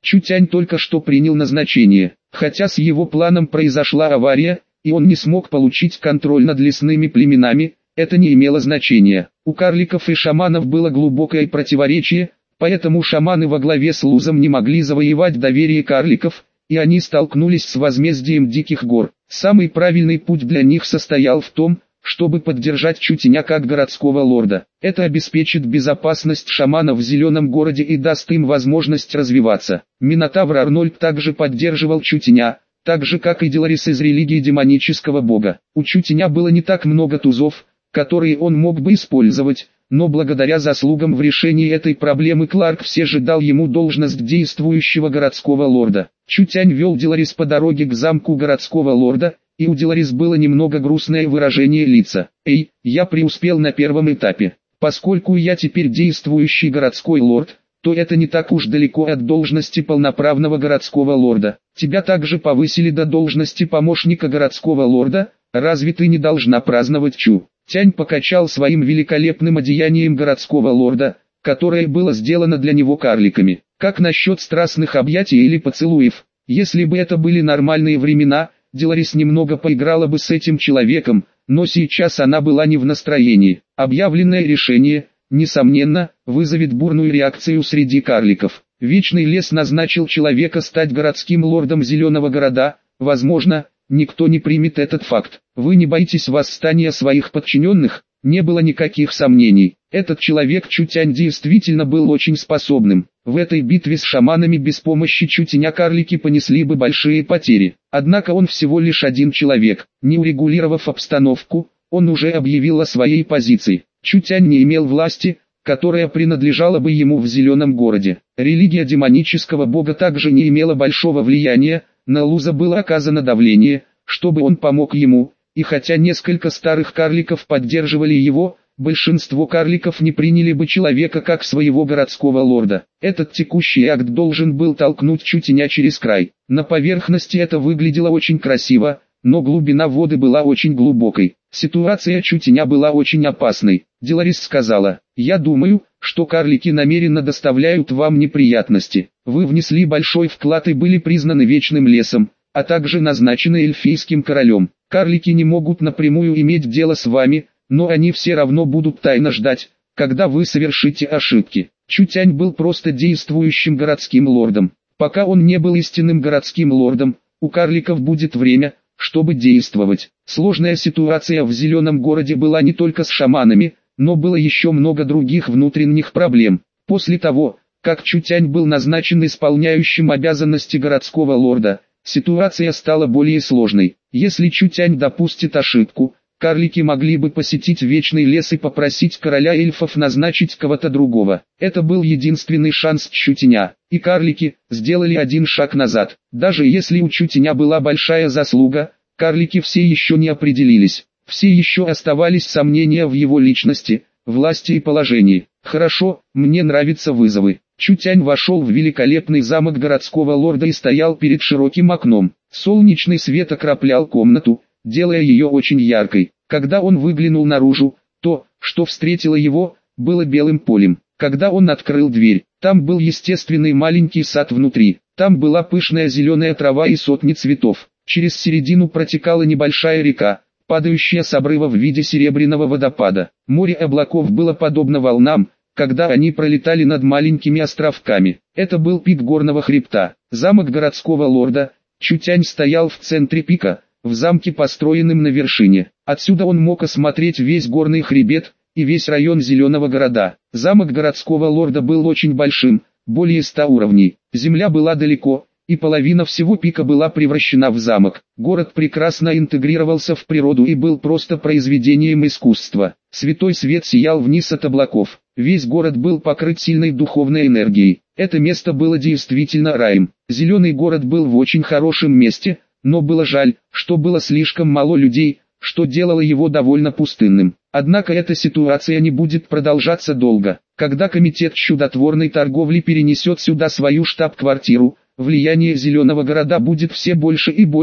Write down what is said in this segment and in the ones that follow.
Чутянь только что принял назначение, хотя с его планом произошла авария, и он не смог получить контроль над лесными племенами, это не имело значения. У карликов и шаманов было глубокое противоречие, поэтому шаманы во главе с Лузом не могли завоевать доверие карликов, и они столкнулись с возмездием диких гор. Самый правильный путь для них состоял в том, чтобы поддержать Чутяня как городского лорда. Это обеспечит безопасность шаманов в Зеленом городе и даст им возможность развиваться. Минотавр Арнольд также поддерживал Чутяня, так же как и Деларис из религии демонического бога. У Чутяня было не так много тузов, которые он мог бы использовать, но благодаря заслугам в решении этой проблемы Кларк все же дал ему должность действующего городского лорда. Чутянь вел Деларис по дороге к замку городского лорда, и у Деларис было немного грустное выражение лица. «Эй, я преуспел на первом этапе. Поскольку я теперь действующий городской лорд, то это не так уж далеко от должности полноправного городского лорда. Тебя также повысили до должности помощника городского лорда, разве ты не должна праздновать Чу?» Тянь покачал своим великолепным одеянием городского лорда, которое было сделано для него карликами. Как насчет страстных объятий или поцелуев? Если бы это были нормальные времена, Деларис немного поиграла бы с этим человеком, но сейчас она была не в настроении. Объявленное решение, несомненно, вызовет бурную реакцию среди карликов. Вечный лес назначил человека стать городским лордом Зеленого города, возможно, никто не примет этот факт. Вы не боитесь восстания своих подчиненных? Не было никаких сомнений. Этот человек Чутянь действительно был очень способным. В этой битве с шаманами без помощи Чутяня карлики понесли бы большие потери. Однако он всего лишь один человек. Не урегулировав обстановку, он уже объявил о своей позиции. Чутянь не имел власти, которая принадлежала бы ему в Зеленом городе. Религия демонического бога также не имела большого влияния, на Луза было оказано давление, чтобы он помог ему, и хотя несколько старых карликов поддерживали его, большинство карликов не приняли бы человека как своего городского лорда. Этот текущий акт должен был толкнуть Чутяня через край. На поверхности это выглядело очень красиво, но глубина воды была очень глубокой. Ситуация Чутяня была очень опасной. Деларис сказала: «Я думаю, что карлики намеренно доставляют вам неприятности. Вы внесли большой вклад и были признаны вечным лесом, а также назначены эльфийским королем. Карлики не могут напрямую иметь дело с вами, но они все равно будут тайно ждать, когда вы совершите ошибки». Чутянь был просто действующим городским лордом. Пока он не был истинным городским лордом, у карликов будет время, чтобы действовать. Сложная ситуация в Зеленом городе была не только с шаманами, но было еще много других внутренних проблем. После того, как Чутянь был назначен исполняющим обязанности городского лорда, ситуация стала более сложной. Если Чутянь допустит ошибку, карлики могли бы посетить Вечный лес и попросить короля эльфов назначить кого-то другого. Это был единственный шанс Чутяня, и карлики сделали один шаг назад. Даже если у Чутяня была большая заслуга, карлики все еще не определились. Все еще оставались сомнения в его личности, власти и положении. «Хорошо, мне нравятся вызовы». Чутянь вошел в великолепный замок городского лорда и стоял перед широким окном. Солнечный свет окроплял комнату, делая ее очень яркой. Когда он выглянул наружу, то, что встретило его, было белым полем. Когда он открыл дверь, там был естественный маленький сад внутри. Там была пышная зеленая трава и сотни цветов. Через середину протекала небольшая река, падающая с обрыва в виде серебряного водопада. Море облаков было подобно волнам, когда они пролетали над маленькими островками. Это был пик горного хребта. Замок городского лорда. Чутянь стоял в центре пика, в замке, построенном на вершине. Отсюда он мог осмотреть весь горный хребет и весь район Зеленого города. Замок городского лорда был очень большим, более 100 уровней. Земля была далеко, и половина всего пика была превращена в замок. Город прекрасно интегрировался в природу и был просто произведением искусства. Святой свет сиял вниз от облаков. Весь город был покрыт сильной духовной энергией. Это место было действительно раем. Зеленый город был в очень хорошем месте, но было жаль, что было слишком мало людей, что делало его довольно пустынным. Однако эта ситуация не будет продолжаться долго. Когда комитет чудотворной торговли перенесет сюда свою штаб-квартиру, влияние Зеленого города будет все больше и больше,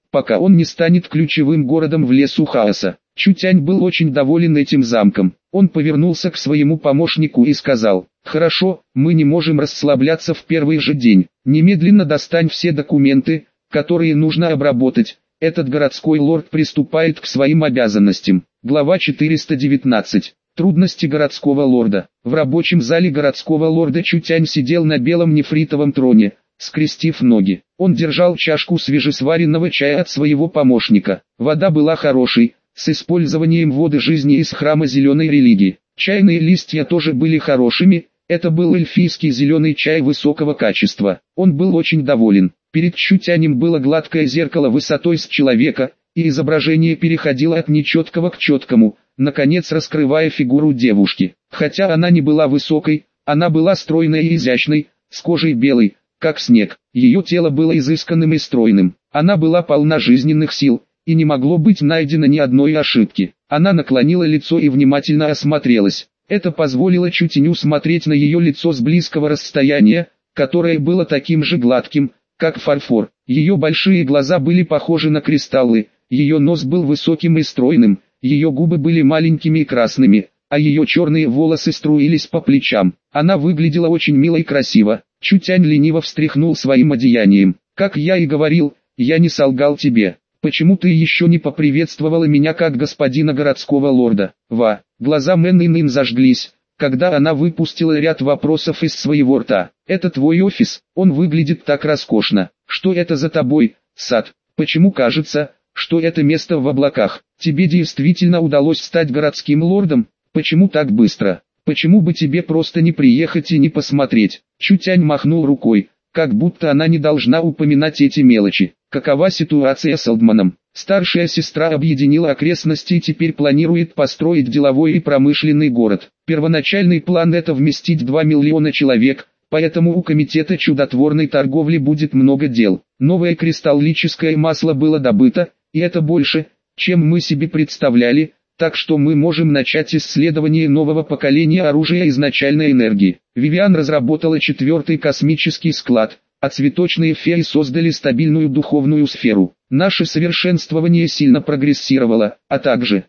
пока он не станет ключевым городом в лесу хаоса. Чутянь был очень доволен этим замком. Он повернулся к своему помощнику и сказал: «Хорошо, мы не можем расслабляться в первый же день. Немедленно достань все документы, которые нужно обработать. Этот городской лорд приступает к своим обязанностям». Глава 419. Трудности городского лорда. В рабочем зале городского лорда Чутянь сидел на белом нефритовом троне, скрестив ноги. Он держал чашку свежесваренного чая от своего помощника. Вода была хорошей, с использованием воды жизни из храма зеленой религии. Чайные листья тоже были хорошими, это был эльфийский зеленый чай высокого качества. Он был очень доволен. Перед Чутянем было гладкое зеркало высотой с человека, и изображение переходило от нечеткого к четкому, наконец раскрывая фигуру девушки. Хотя она не была высокой, она была стройной и изящной, с кожей белой, как снег. Ее тело было изысканным и стройным. Она была полна жизненных сил, и не могло быть найдено ни одной ошибки. Она наклонила лицо и внимательно осмотрелась. Это позволило Чутяню смотреть на ее лицо с близкого расстояния, которое было таким же гладким, как фарфор. Ее большие глаза были похожи на кристаллы, ее нос был высоким и стройным, ее губы были маленькими и красными, а ее черные волосы струились по плечам. Она выглядела очень мило и красиво. Чутянь лениво встряхнул своим одеянием. «Как я и говорил, я не солгал тебе. Почему ты еще не поприветствовала меня как господина городского лорда?» Глаза Мэн Инн зажглись, когда она выпустила ряд вопросов из своего рта. «Это твой офис, он выглядит так роскошно. Что это за тобой, сад? Почему кажется, что это место в облаках? Тебе действительно удалось стать городским лордом? Почему так быстро? Почему бы тебе просто не приехать и не посмотреть?» Чутянь махнул рукой, как будто она не должна упоминать эти мелочи. Какова ситуация с Олдманом? Старшая сестра объединила окрестности и теперь планирует построить деловой и промышленный город. Первоначальный план — это вместить 2 миллиона человек, поэтому у комитета чудотворной торговли будет много дел. Новое кристаллическое масло было добыто, и это больше, чем мы себе представляли, так что мы можем начать исследование нового поколения оружия изначальной энергии. Вивиан разработала 4-й космический склад, а цветочные феи создали стабильную духовную сферу. Наше совершенствование сильно прогрессировало, а также,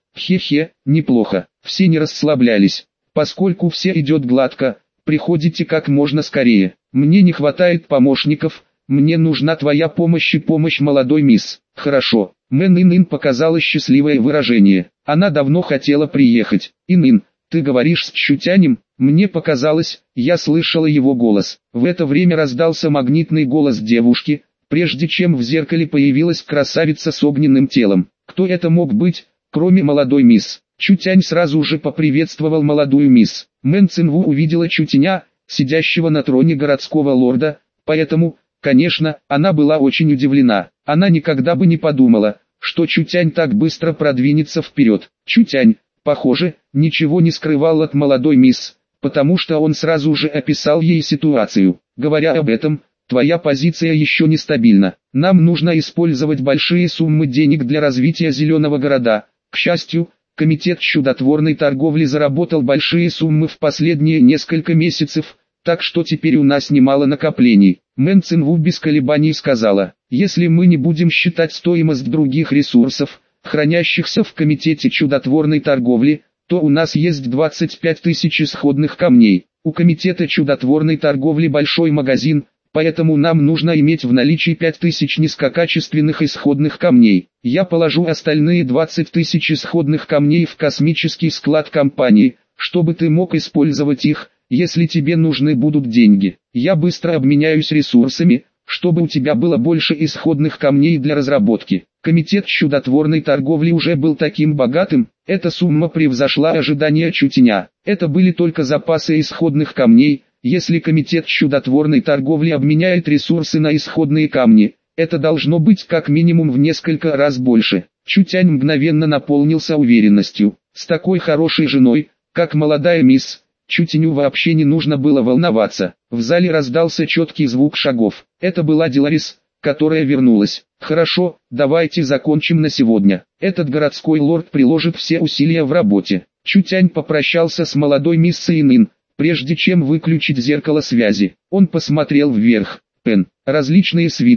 неплохо. Все не расслаблялись. Поскольку все идет гладко, приходите как можно скорее. Мне не хватает помощников, мне нужна твоя помощь и помощь молодой мисс. Хорошо. Мэн Инн показала счастливое выражение. Она давно хотела приехать. Инн, ты говоришь с Чутянем? Мне показалось, я слышала его голос. В это время раздался магнитный голос девушки, прежде чем в зеркале появилась красавица с огненным телом. Кто это мог быть, кроме молодой мисс? Чутянь сразу же поприветствовал молодую мисс. Мэн Цинву увидела Чутяня, сидящего на троне городского лорда, поэтому, конечно, она была очень удивлена. Она никогда бы не подумала, что Чутянь так быстро продвинется вперед. Чутянь, похоже, ничего не скрывал от молодой мисс, потому что он сразу же описал ей ситуацию. Говоря об этом, твоя позиция еще нестабильна. Нам нужно использовать большие суммы денег для развития зеленого города. К счастью, комитет чудотворной торговли заработал большие суммы в последние несколько месяцев, так что теперь у нас немало накоплений. Мэн Цинву без колебаний сказала: если мы не будем считать стоимость других ресурсов, хранящихся в комитете чудотворной торговли, то у нас есть 25 тысяч исходных камней. У комитета чудотворной торговли большой магазин, поэтому нам нужно иметь в наличии 5000 низкокачественных исходных камней. Я положу остальные 20 тысяч исходных камней в космический склад компании, чтобы ты мог использовать их, если тебе нужны будут деньги. Я быстро обменяюсь ресурсами, чтобы у тебя было больше исходных камней для разработки. Комитет чудотворной торговли уже был таким богатым, эта сумма превзошла ожидания Чутяня. Это были только запасы исходных камней. Если комитет чудотворной торговли обменяет ресурсы на исходные камни, это должно быть как минимум в несколько раз больше. Чутянь мгновенно наполнился уверенностью. С такой хорошей женой, как молодая мисс, Чутяню вообще не нужно было волноваться. В зале раздался четкий звук шагов. Это была Деларис, которая вернулась. Хорошо, давайте закончим на сегодня. Этот городской лорд приложит все усилия в работе. Чутянь попрощался с молодой мисс Инн, прежде чем выключить зеркало связи. Он посмотрел вверх. Различные свитки,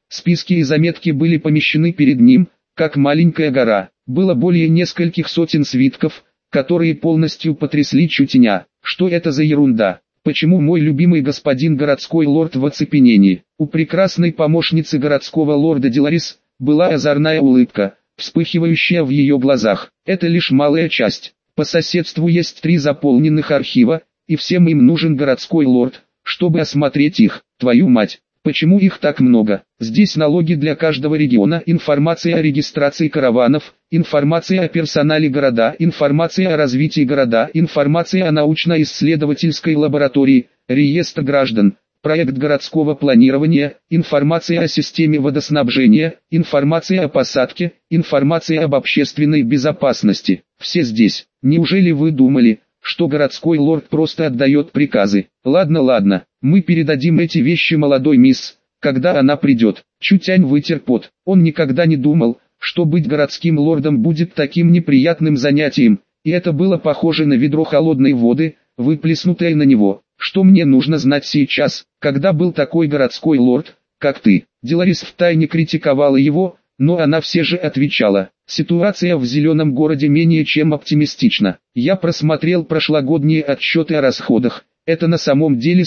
Списки и заметки были помещены перед ним, как маленькая гора. Было более нескольких сотен свитков, которые полностью потрясли Чутеня. Что это за ерунда? Почему мой любимый господин городской лорд в оцепенении? У прекрасной помощницы городского лорда Деларис была озорная улыбка, вспыхивающая в ее глазах. Это лишь малая часть. По соседству есть 3 заполненных архива, и всем им нужен городской лорд, чтобы осмотреть их. Твою мать, почему их так много? Здесь налоги для каждого региона, информация о регистрации караванов, информация о персонале города, информация о развитии города, информация о научно-исследовательской лаборатории, реестр граждан, проект городского планирования, информация о системе водоснабжения, информация о посадке, информация об общественной безопасности. Все здесь. Неужели вы думали, что городской лорд просто отдает приказы? Ладно, мы передадим эти вещи молодой мисс, когда она придет. Чутянь вытер пот. Он никогда не думал, что быть городским лордом будет таким неприятным занятием, и это было похоже на ведро холодной воды, выплеснутое на него. Что мне нужно знать сейчас, когда был такой городской лорд, как ты? Деларис втайне критиковала его, но она все же отвечала. Ситуация в Зеленом городе менее чем оптимистична. Я просмотрел прошлогодние отчеты о расходах. Это на самом деле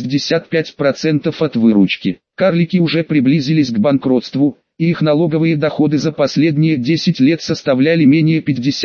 165% от выручки. Карлики уже приблизились к банкротству, и их налоговые доходы за последние 10 лет составляли менее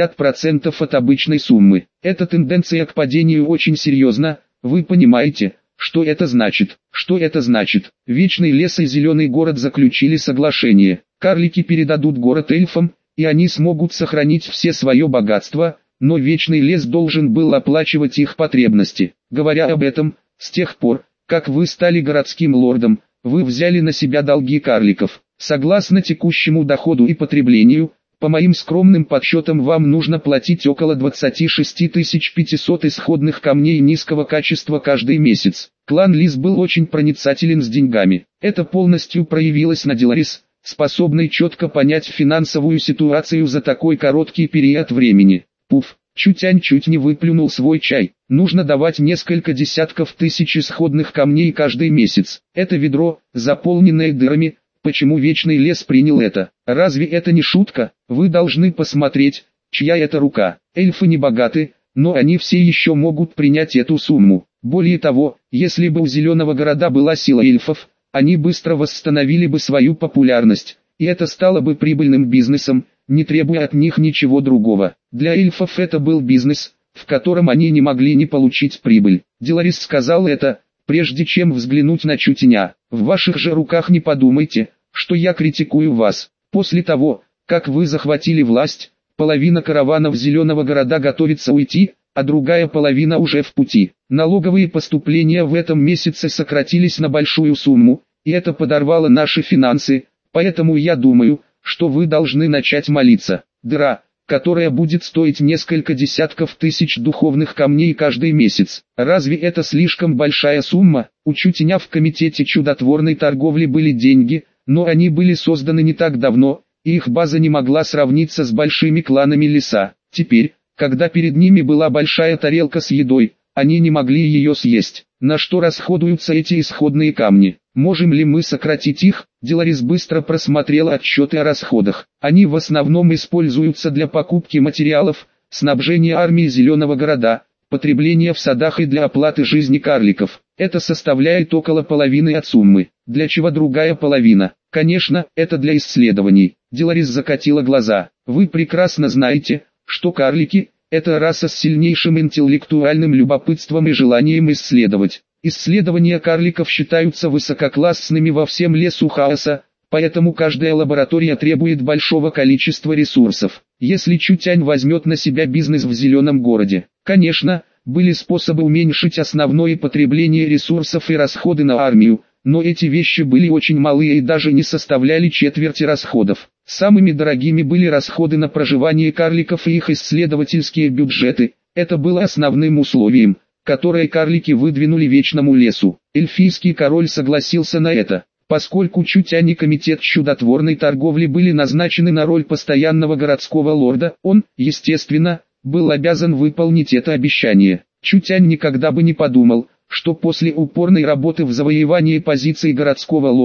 50% от обычной суммы. Эта тенденция к падению очень серьезна, вы понимаете, что это значит? Что это значит? Вечный лес и Зеленый город заключили соглашение. Карлики передадут город эльфам, и они смогут сохранить все свое богатство, но Вечный лес должен был оплачивать их потребности. Говоря об этом, с тех пор, как вы стали городским лордом, вы взяли на себя долги карликов. Согласно текущему доходу и потреблению, по моим скромным подсчетам вам нужно платить около 26 500 исходных камней низкого качества каждый месяц. Клан Лис был очень проницателен с деньгами. Это полностью проявилось на Деларис, способной четко понять финансовую ситуацию за такой короткий период времени. Пуф, Чутянь чуть не выплюнул свой чай. Нужно давать несколько десятков тысяч исходных камней каждый месяц. Это ведро, заполненное дырами. Почему Вечный лес принял это? Разве это не шутка? Вы должны посмотреть, чья это рука. Эльфы не богаты, но они все еще могут принять эту сумму. Более того, если бы у Зеленого города была сила эльфов, они быстро восстановили бы свою популярность, и это стало бы прибыльным бизнесом, не требуя от них ничего другого. Для эльфов это был бизнес, в котором они не могли не получить прибыль. Деларис сказал это, прежде чем взглянуть на Чутеня. В ваших же руках не подумайте, что я критикую вас. После того, как вы захватили власть, половина караванов Зеленого города готовится уйти, а другая половина уже в пути. Налоговые поступления в этом месяце сократились на большую сумму, и это подорвало наши финансы, поэтому я думаю, что вы должны начать молиться. Дыра, которая будет стоить несколько десятков тысяч духовных камней каждый месяц. Разве это слишком большая сумма? У Чутеня в комитете чудотворной торговли были деньги, но они были созданы не так давно, и их база не могла сравниться с большими кланами леса. Теперь, когда перед ними была большая тарелка с едой, они не могли ее съесть. На что расходуются эти исходные камни? Можем ли мы сократить их? Деларис быстро просмотрел отчеты о расходах. Они в основном используются для покупки материалов, снабжения армии Зеленого города, потребления в садах и для оплаты жизни карликов. Это составляет около половины от суммы. Для чего другая половина? Конечно, это для исследований. Деларис закатила глаза. Вы прекрасно знаете, что карлики – это раса с сильнейшим интеллектуальным любопытством и желанием исследовать. Исследования карликов считаются высококлассными во всем лесу хаоса, поэтому каждая лаборатория требует большого количества ресурсов. Если Чутянь возьмет на себя бизнес в Зеленом городе, конечно, были способы уменьшить основное потребление ресурсов и расходы на армию, но эти вещи были очень малые и даже не составляли четверти расходов. Самыми дорогими были расходы на проживание карликов и их исследовательские бюджеты. Это было основным условием, которое карлики выдвинули Вечному лесу. Эльфийский король согласился на это, поскольку Чутянь и комитет чудотворной торговли были назначены на роль постоянного городского лорда, он, естественно, был обязан выполнить это обещание. Чутянь никогда бы не подумал, что после упорной работы в завоевании позиций городского лорда,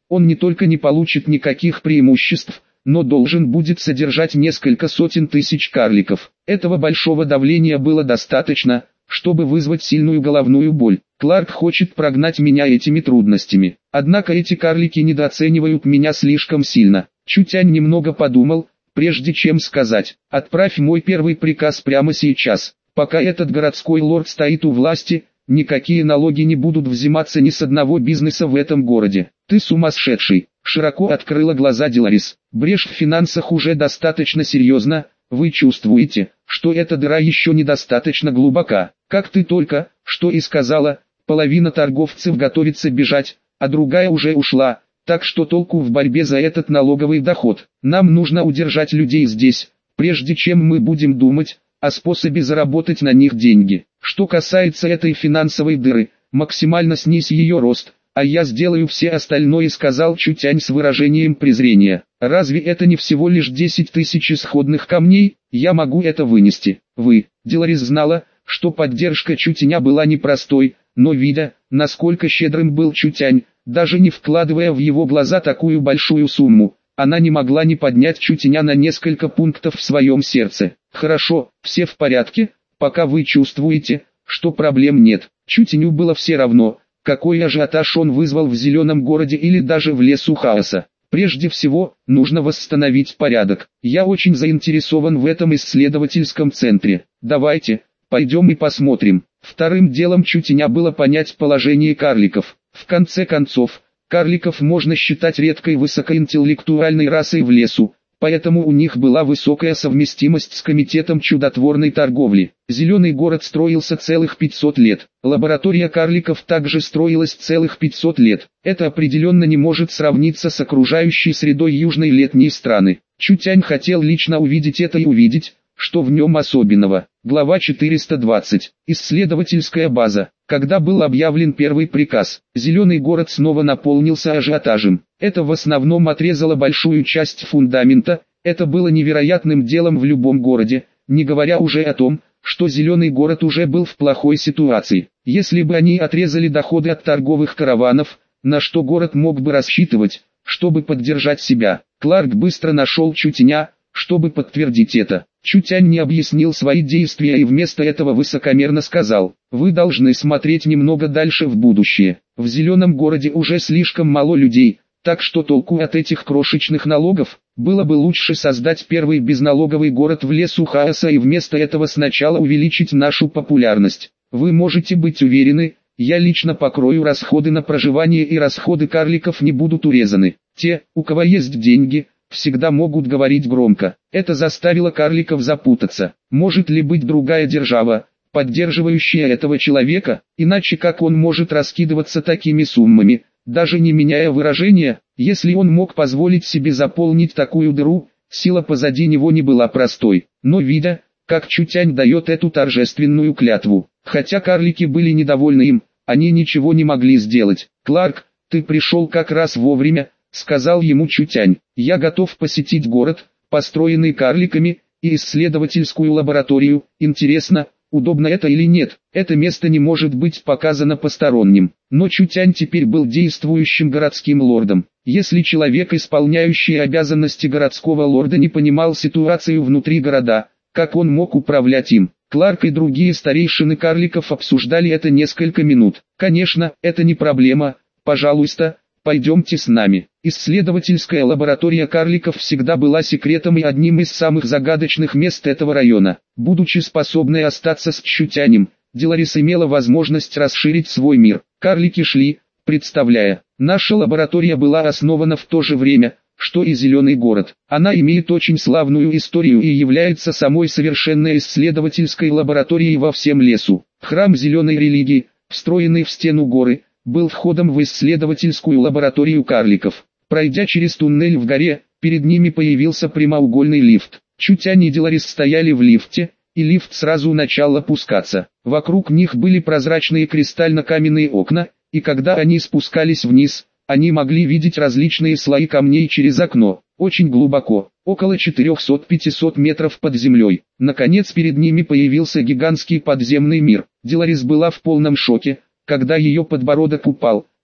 он не только не получит никаких преимуществ, но должен будет содержать несколько сотен тысяч карликов. Этого большого давления было достаточно, чтобы вызвать сильную головную боль. Кларк хочет прогнать меня этими трудностями. Однако эти карлики недооценивают меня слишком сильно. Чутянь немного подумал, прежде чем сказать: «Отправь мой первый приказ прямо сейчас. Пока этот городской лорд стоит у власти, никакие налоги не будут взиматься ни с одного бизнеса в этом городе». «Ты сумасшедший!» — широко открыла глаза Деларис. «Брешь в финансах уже достаточно серьезна, вы чувствуете, что эта дыра еще недостаточно глубока. Как ты только что и сказала, половина торговцев готовится бежать, а другая уже ушла, так что толку в борьбе за этот налоговый доход. Нам нужно удержать людей здесь, прежде чем мы будем думать о способе заработать на них деньги. Что касается этой финансовой дыры, максимально снизь ее рост, а я сделаю все остальное», — сказал Чутянь с выражением презрения. «Разве это не всего лишь 10 тысяч исходных камней? Я могу это вынести». Деларис знала, что поддержка Чутяня была непростой, но видя, насколько щедрым был Чутянь, даже не вкладывая в его глаза такую большую сумму, она не могла не поднять Чутяня на несколько пунктов в своем сердце. «Хорошо, все в порядке, пока вы чувствуете, что проблем нет». Чутяню было все равно, какой ажиотаж он вызвал в Зеленом городе или даже в лесу хаоса. Прежде всего, нужно восстановить порядок. Я очень заинтересован в этом исследовательском центре. Давайте, пойдем и посмотрим. Вторым делом Чутяня было понять положение карликов. В конце концов, карликов можно считать редкой высокоинтеллектуальной расой в лесу, поэтому у них была высокая совместимость с комитетом чудотворной торговли. Зеленый город строился целых 500 лет. Лаборатория карликов также строилась целых 500 лет. Это определенно не может сравниться с окружающей средой южной летней страны. Чутянь хотел лично увидеть это и увидеть, что в нем особенного. Глава 420. Исследовательская база. Когда был объявлен первый приказ, Зеленый город снова наполнился ажиотажем. Это в основном отрезало большую часть фундамента. Это было невероятным делом в любом городе, не говоря уже о том, что Зеленый город уже был в плохой ситуации. Если бы они отрезали доходы от торговых караванов, на что город мог бы рассчитывать, чтобы поддержать себя? Кларк быстро нашел Чутяня, чтобы подтвердить это. Чутянь не объяснил свои действия и вместо этого высокомерно сказал: «Вы должны смотреть немного дальше в будущее. В Зеленом городе уже слишком мало людей, так что толку от этих крошечных налогов? Было бы лучше создать первый безналоговый город в лесу хаоса и вместо этого сначала увеличить нашу популярность. Вы можете быть уверены, я лично покрою расходы на проживание и расходы карликов не будут урезаны. Те, у кого есть деньги, всегда могут говорить громко». Это заставило карликов запутаться. Может ли быть другая держава, поддерживающая этого человека? Иначе как он может раскидываться такими суммами, даже не меняя выражения? Если он мог позволить себе заполнить такую дыру, сила позади него не была простой. Но видя, как Чутянь дает эту торжественную клятву, хотя карлики были недовольны им, они ничего не могли сделать. «Кларк, ты пришел как раз вовремя», — сказал ему Чутянь. «Я готов посетить город, построенный карликами, и исследовательскую лабораторию. Интересно, удобно это или нет? Это место не может быть показано посторонним». Но Чутянь теперь был действующим городским лордом. Если человек, исполняющий обязанности городского лорда, не понимал ситуацию внутри города, как он мог управлять им? Кларк и другие старейшины карликов обсуждали это несколько минут. «Конечно, это не проблема, пожалуйста, пойдемте с нами». Исследовательская лаборатория карликов всегда была секретом и одним из самых загадочных мест этого района. Будучи способной остаться с Чутянем, Деларис имела возможность расширить свой мир. Карлики шли, представляя. Наша лаборатория была основана в то же время, что и Зеленый город. Она имеет очень славную историю и является самой совершенной исследовательской лабораторией во всем лесу. Храм Зеленой религии, встроенный в стену горы, был входом в исследовательскую лабораторию карликов. Пройдя через туннель в горе, перед ними появился прямоугольный лифт. Чутянь и Деларис стояли в лифте, и лифт сразу начал опускаться. Вокруг них были прозрачные кристально-каменные окна, и когда они спускались вниз, они могли видеть различные слои камней через окно, очень глубоко, около 400-500 метров под землей. Наконец перед ними появился гигантский подземный мир. Деларис была в полном шоке, когда ее подбородок упал,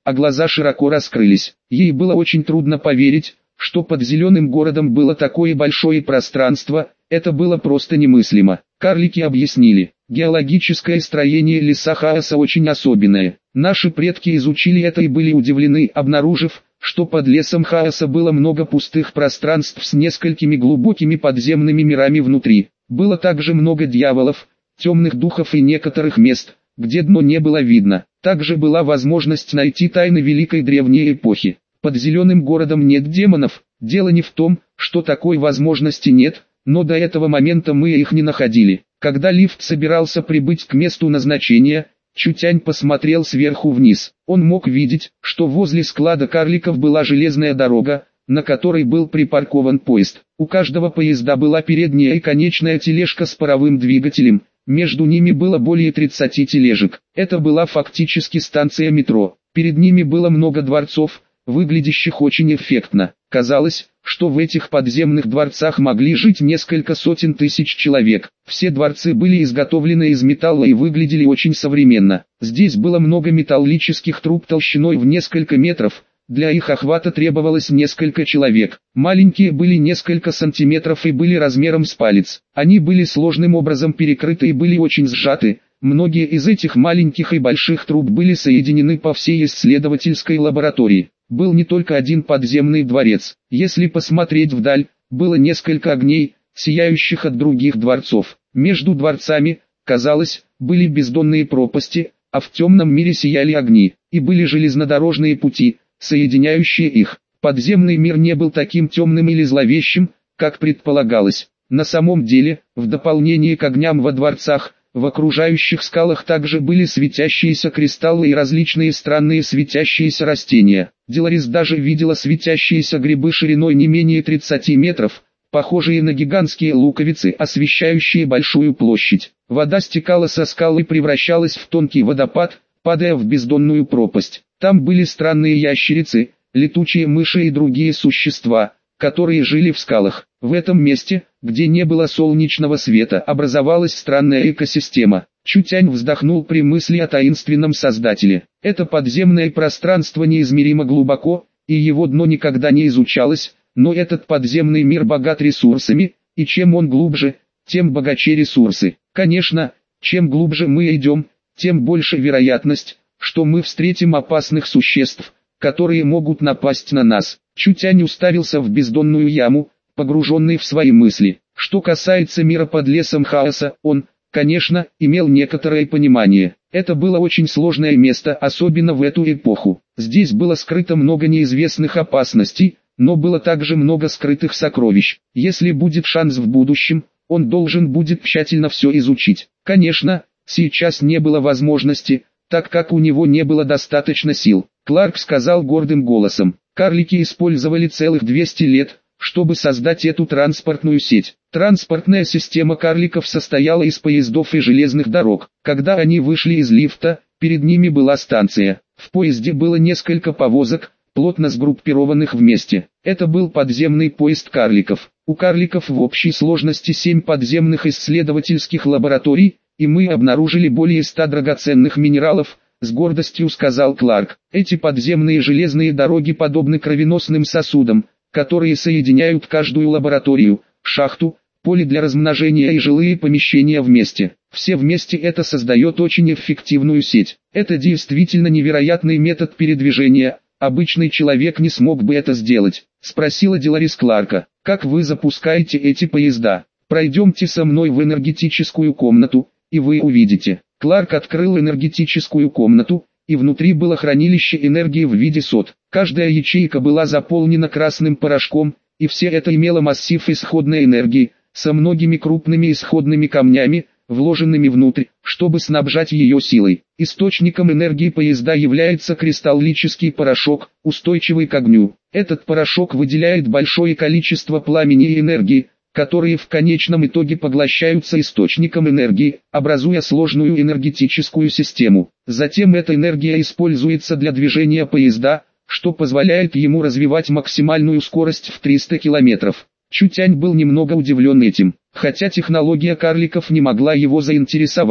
а глаза широко раскрылись. Ей было очень трудно поверить, что под зеленым городом было такое большое пространство, это было просто немыслимо. Карлики объяснили, геологическое строение леса Хаоса очень особенное. Наши предки изучили это и были удивлены, обнаружив, что под лесом Хаоса было много пустых пространств с несколькими глубокими подземными мирами внутри. Было также много дьяволов, темных духов и некоторых мест, где дно не было видно. Также была возможность найти тайны великой древней эпохи. Под зеленым городом нет демонов, дело не в том, что такой возможности нет, но до этого момента мы их не находили. Когда лифт собирался прибыть к месту назначения, Чутянь посмотрел сверху вниз. Он мог видеть, что возле склада карликов была железная дорога, на которой был припаркован поезд. У каждого поезда была передняя и конечная тележка с паровым двигателем, между ними было более 30 тележек. Это была фактически станция метро. Перед ними было много дворцов, выглядящих очень эффектно. Казалось, что в этих подземных дворцах могли жить несколько сотен тысяч человек. Все дворцы были изготовлены из металла и выглядели очень современно. Здесь было много металлических труб толщиной в несколько метров, для их охвата требовалось несколько человек. Маленькие были несколько сантиметров и были размером с палец. Они были сложным образом перекрыты и были очень сжаты. Многие из этих маленьких и больших труб были соединены по всей исследовательской лаборатории. Был не только один подземный дворец. Если посмотреть вдаль, было несколько огней, сияющих от других дворцов. Между дворцами, казалось, были бездонные пропасти, а в темном мире сияли огни, и были железнодорожные пути, соединяющие их. Подземный мир не был таким темным или зловещим, как предполагалось. На самом деле, в дополнение к огням во дворцах, в окружающих скалах также были светящиеся кристаллы и различные странные светящиеся растения. Деларис даже видела светящиеся грибы шириной не менее 30 метров, похожие на гигантские луковицы, освещающие большую площадь. Вода стекала со скал и превращалась в тонкий водопад, падая в бездонную пропасть. Там были странные ящерицы, летучие мыши и другие существа, которые жили в скалах. В этом месте, где не было солнечного света, образовалась странная экосистема. Чутянь вздохнул при мысли о таинственном создателе. Это подземное пространство неизмеримо глубоко, и его дно никогда не изучалось, но этот подземный мир богат ресурсами, и чем он глубже, тем богаче ресурсы. Конечно, чем глубже мы идем, тем больше вероятность, что мы встретим опасных существ, которые могут напасть на нас. Чутянь уставился в бездонную яму, погруженный в свои мысли. Что касается мира под лесом Хаоса, он, конечно, имел некоторое понимание. Это было очень сложное место, особенно в эту эпоху. Здесь было скрыто много неизвестных опасностей, но было также много скрытых сокровищ. Если будет шанс в будущем, он должен будет тщательно все изучить. Конечно, сейчас не было возможности, так как у него не было достаточно сил. Кларк сказал гордым голосом, карлики использовали целых 200 лет, чтобы создать эту транспортную сеть. Транспортная система карликов состояла из поездов и железных дорог. Когда они вышли из лифта, перед ними была станция. В поезде было несколько повозок, плотно сгруппированных вместе. Это был подземный поезд карликов. У карликов в общей сложности 7 подземных исследовательских лабораторий, и мы обнаружили более 100 драгоценных минералов, с гордостью сказал Кларк. Эти подземные железные дороги подобны кровеносным сосудам, которые соединяют каждую лабораторию, шахту, поле для размножения и жилые помещения вместе. Все вместе это создает очень эффективную сеть. Это действительно невероятный метод передвижения, обычный человек не смог бы это сделать. Спросила Деларис Кларка, как вы запускаете эти поезда? Пройдемте со мной в энергетическую комнату, и вы увидите. Кларк открыл энергетическую комнату, и внутри было хранилище энергии в виде сот. Каждая ячейка была заполнена красным порошком, и все это имело массив исходной энергии, со многими крупными исходными камнями, вложенными внутрь, чтобы снабжать ее силой. Источником энергии поезда является кристаллический порошок, устойчивый к огню. Этот порошок выделяет большое количество пламени и энергии, которые в конечном итоге поглощаются источником энергии, образуя сложную энергетическую систему. Затем эта энергия используется для движения поезда, что позволяет ему развивать максимальную скорость в 300 км. Чутянь был немного удивлен этим, хотя технология карликов не могла его заинтересовать.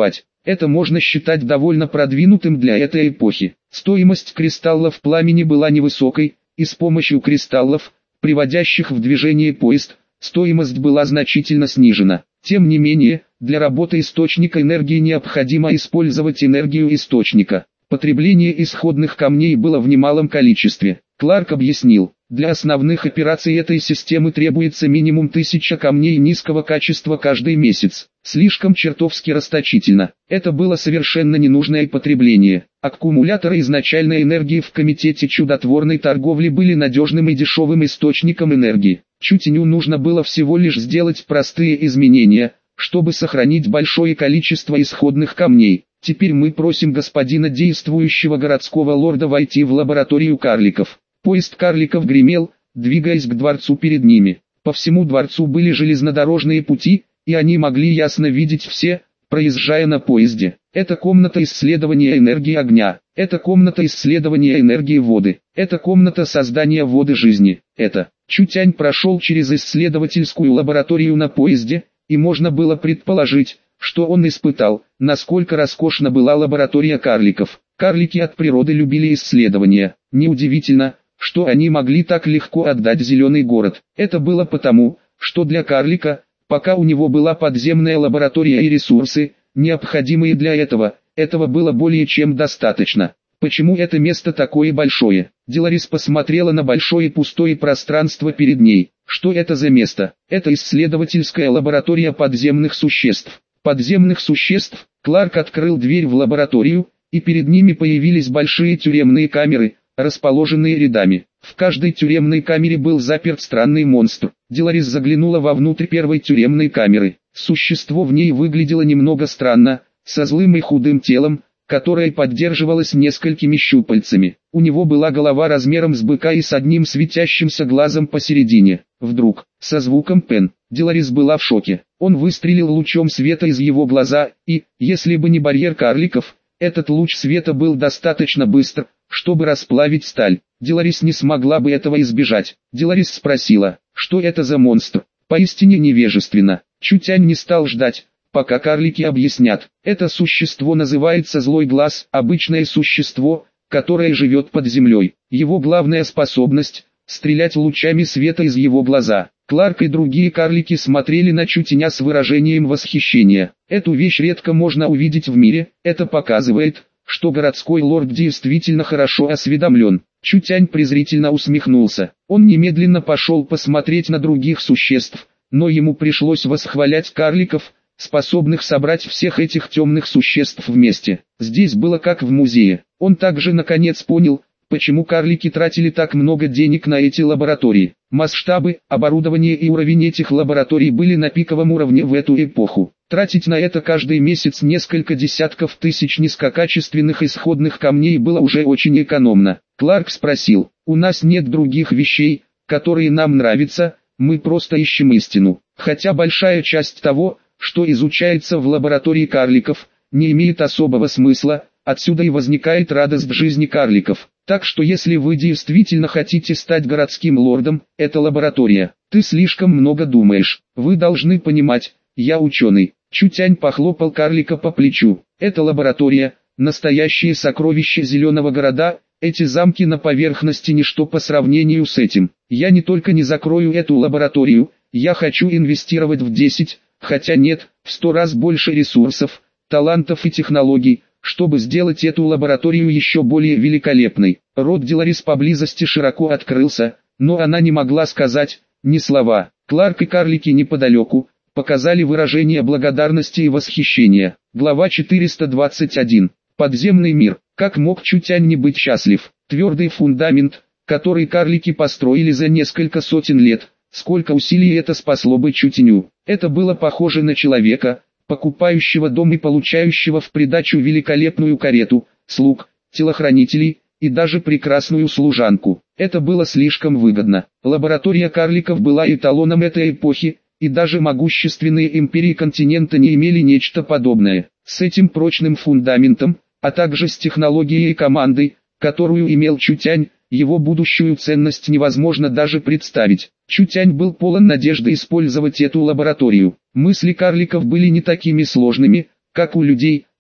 Это можно считать довольно продвинутым для этой эпохи. Стоимость кристаллов пламени была невысокой, и с помощью кристаллов, приводящих в движение поезд, стоимость была значительно снижена. Тем не менее, для работы источника энергии необходимо использовать энергию источника. Потребление исходных камней было в немалом количестве. Кларк объяснил, для основных операций этой системы требуется минимум 1000 камней низкого качества каждый месяц. Слишком чертовски расточительно. Это было совершенно ненужное потребление. Аккумуляторы изначальной энергии в комитете чудотворной торговли были надежным и дешевым источником энергии. Чутеню нужно было всего лишь сделать простые изменения, чтобы сохранить большое количество исходных камней. Теперь мы просим господина действующего городского лорда войти в лабораторию карликов. Поезд карликов гремел, двигаясь к дворцу перед ними. По всему дворцу были железнодорожные пути, и они могли ясно видеть все, проезжая на поезде. Это комната исследования энергии огня. Это комната исследования энергии воды. Это комната создания воды жизни. Это. Чутянь прошел через исследовательскую лабораторию на поезде, и можно было предположить, что он испытал, насколько роскошна была лаборатория карликов. Карлики от природы любили исследования. Неудивительно, что они могли так легко отдать зеленый город. Это было потому, что для карлика, пока у него была подземная лаборатория и ресурсы, необходимые для этого было более чем достаточно. Почему это место такое большое? Деларис посмотрела на большое пустое пространство перед ней. Что это за место? Это исследовательская лаборатория подземных существ. Подземных существ. Кларк открыл дверь в лабораторию, и перед ними появились большие тюремные камеры, расположенные рядами. В каждой тюремной камере был заперт странный монстр. Деларис заглянула вовнутрь первой тюремной камеры. Существо в ней выглядело немного странно, со злым и худым телом, которое поддерживалось несколькими щупальцами. У него была голова размером с быка и с одним светящимся глазом посередине. Вдруг, со звуком «пен», Деларис была в шоке. Он выстрелил лучом света из его глаза, и, если бы не барьер карликов, этот луч света был достаточно быстр, чтобы расплавить сталь. Деларис не смогла бы этого избежать. Деларис спросила, что это за монстр. Поистине невежественно. Чутянь не стал ждать, пока карлики объяснят. Это существо называется Злой Глаз, обычное существо, которое живет под землей. Его главная способность – стрелять лучами света из его глаза. Кларк и другие карлики смотрели на Чутеня с выражением восхищения. Эту вещь редко можно увидеть в мире, это показывает, что городской лорд действительно хорошо осведомлен. Чутянь презрительно усмехнулся. Он немедленно пошел посмотреть на других существ, но ему пришлось восхвалять карликов, способных собрать всех этих темных существ вместе. Здесь было как в музее. Он также наконец понял, почему карлики тратили так много денег на эти лаборатории. Масштабы, оборудование и уровень этих лабораторий были на пиковом уровне в эту эпоху. Тратить на это каждый месяц несколько десятков тысяч низкокачественных исходных камней было уже очень экономно. Кларк спросил, у нас нет других вещей, которые нам нравятся, мы просто ищем истину. Хотя большая часть того, что изучается в лаборатории карликов, не имеет особого смысла, отсюда и возникает радость жизни карликов. Так что если вы действительно хотите стать городским лордом, это лаборатория. Ты слишком много думаешь. Вы должны понимать, я ученый. Чутянь похлопал карлика по плечу. Это лаборатория, настоящее сокровище зеленого города. Эти замки на поверхности ничто по сравнению с этим. Я не только не закрою эту лабораторию, я хочу инвестировать в 10, хотя нет, в 100 раз больше ресурсов, талантов и технологий, чтобы сделать эту лабораторию еще более великолепной. Рот Деларис поблизости широко открылся, но она не могла сказать ни слова. Кларк и карлики неподалеку показали выражение благодарности и восхищения. Глава 421. Подземный мир. Как мог Чутянь не быть счастлив? Твердый фундамент, который карлики построили за несколько сотен лет. Сколько усилий это спасло бы Чутеню. Это было похоже на человека, покупающего дом и получающего в придачу великолепную карету, слуг, телохранителей и даже прекрасную служанку. Это было слишком выгодно. Лаборатория карликов была эталоном этой эпохи, и даже могущественные империи континента не имели нечто подобное. С этим прочным фундаментом, а также с технологией и командой, которую имел Чутянь, его будущую ценность невозможно даже представить. Чутянь был полон надежды использовать эту лабораторию. Мысли карликов были не такими сложными, как у людей,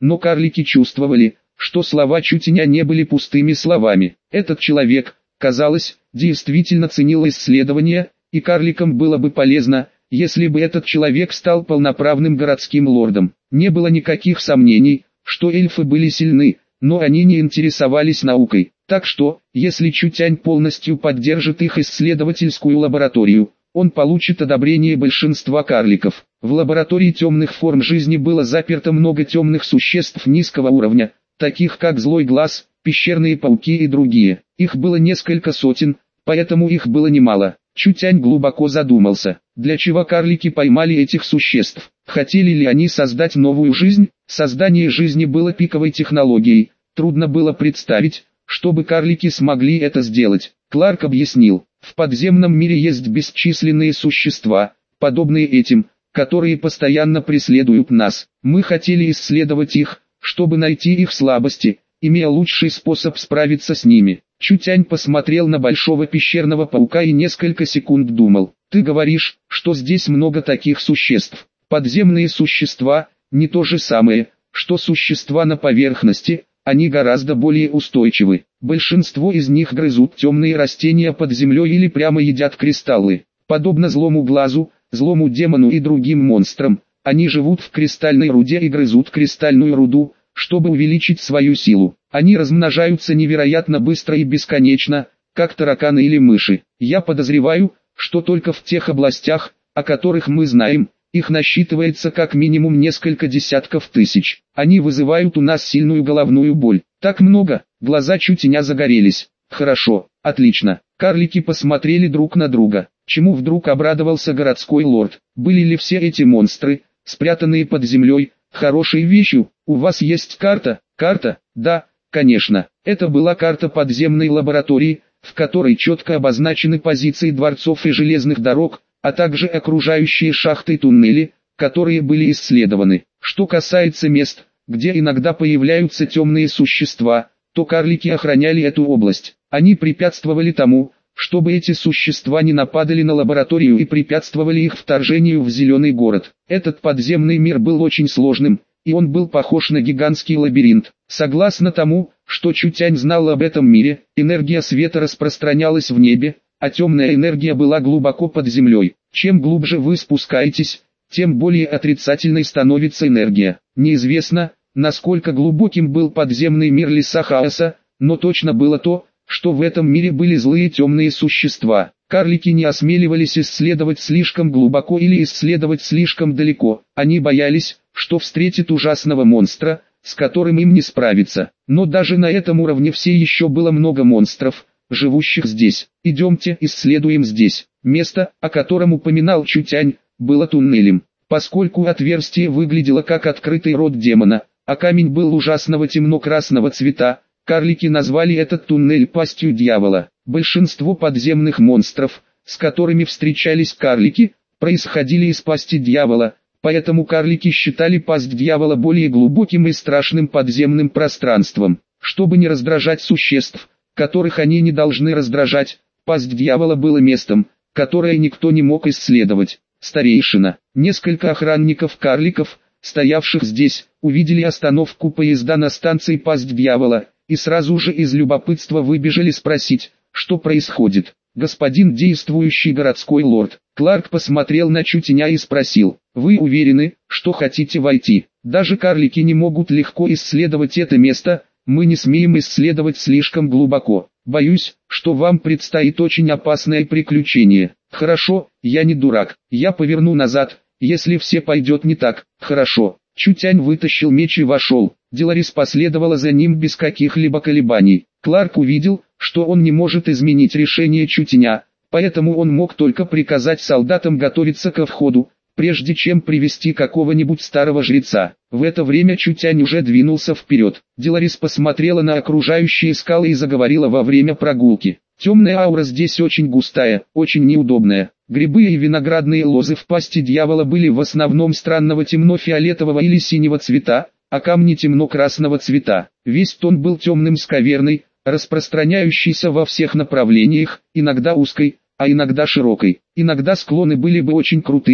но карлики чувствовали, что слова Чутеня не были пустыми словами. Этот человек, казалось, действительно ценил исследования, и карликам было бы полезно, если бы этот человек стал полноправным городским лордом. Не было никаких сомнений, что эльфы были сильны, но они не интересовались наукой. Так что, если Чутянь полностью поддержит их исследовательскую лабораторию, он получит одобрение большинства карликов. В лаборатории темных форм жизни было заперто много темных существ низкого уровня, таких как Злой Глаз, пещерные пауки и другие. Их было несколько сотен, поэтому их было немало. Чутянь глубоко задумался, для чего карлики поймали этих существ. Хотели ли они создать новую жизнь? Создание жизни было пиковой технологией. Трудно было представить, чтобы карлики смогли это сделать. Кларк объяснил, в подземном мире есть бесчисленные существа, подобные этим, которые постоянно преследуют нас. Мы хотели исследовать их, чтобы найти их слабости, имея лучший способ справиться с ними. Чутянь посмотрел на большого пещерного паука и несколько секунд думал. Ты говоришь, что здесь много таких существ. Подземные существа – не то же самое, что существа на поверхности, они гораздо более устойчивы. Большинство из них грызут темные растения под землей или прямо едят кристаллы. Подобно Злому Глазу, Злому Демону и другим монстрам, они живут в кристальной руде и грызут кристальную руду, чтобы увеличить свою силу. Они размножаются невероятно быстро и бесконечно, как тараканы или мыши. Я подозреваю, что только в тех областях, о которых мы знаем, их насчитывается как минимум несколько десятков тысяч. Они вызывают у нас сильную головную боль. Так много, глаза Чутеня загорелись. Хорошо, отлично. Карлики посмотрели друг на друга. Чему вдруг обрадовался городской лорд? Были ли все эти монстры, спрятанные под землей, хорошей вещью? У вас есть карта? Карта? Да, конечно. Это была карта подземной лаборатории, в которой четко обозначены позиции дворцов и железных дорог, а также окружающие шахты и туннели, которые были исследованы. Что касается мест, где иногда появляются темные существа, то карлики охраняли эту область. Они препятствовали тому, чтобы эти существа не нападали на лабораторию и препятствовали их вторжению в Зеленый город. Этот подземный мир был очень сложным, и он был похож на гигантский лабиринт. Согласно тому, что Чутянь знал об этом мире, энергия света распространялась в небе, а темная энергия была глубоко под землей. Чем глубже вы спускаетесь, тем более отрицательной становится энергия. Неизвестно, насколько глубоким был подземный мир леса хаоса, но точно было то, что в этом мире были злые темные существа. Карлики не осмеливались исследовать слишком глубоко или исследовать слишком далеко. Они боялись, что встретят ужасного монстра, с которым им не справиться. Но даже на этом уровне все еще было много монстров, живущих здесь. Идемте исследуем здесь. Место, о котором упоминал Чутянь, было туннелем. Поскольку отверстие выглядело как открытый рот демона, а камень был ужасного темно-красного цвета, карлики назвали этот туннель пастью дьявола. Большинство подземных монстров, с которыми встречались карлики, происходили из пасти дьявола, поэтому карлики считали пасть дьявола более глубоким и страшным подземным пространством. Чтобы не раздражать существ, которых они не должны раздражать, пасть дьявола было местом, которое никто не мог исследовать. Старейшина, несколько охранников-карликов, стоявших здесь, увидели остановку поезда на станции пасть дьявола, и сразу же из любопытства выбежали спросить, что происходит. Господин действующий городской лорд, Кларк посмотрел на Чутеня и спросил, вы уверены, что хотите войти? Даже карлики не могут легко исследовать это место, мы не смеем исследовать слишком глубоко. Боюсь, что вам предстоит очень опасное приключение. Хорошо, я не дурак, я поверну назад, если все пойдет не так. Хорошо. Чутянь вытащил меч и вошел. Деларис последовала за ним без каких-либо колебаний. Кларк увидел, что он не может изменить решение Чутеня, поэтому он мог только приказать солдатам готовиться ко входу, прежде чем привести какого-нибудь старого жреца. В это время Чутянь уже двинулся вперед. Деларис посмотрела на окружающие скалы и заговорила во время прогулки. Темная аура здесь очень густая, очень неудобная. Грибы и виноградные лозы в пасти дьявола были в основном странного темно-фиолетового или синего цвета, а камни темно-красного цвета. Весь тон был темным скверной, распространяющийся во всех направлениях, иногда узкой, а иногда широкой. Иногда склоны были бы очень крутыми,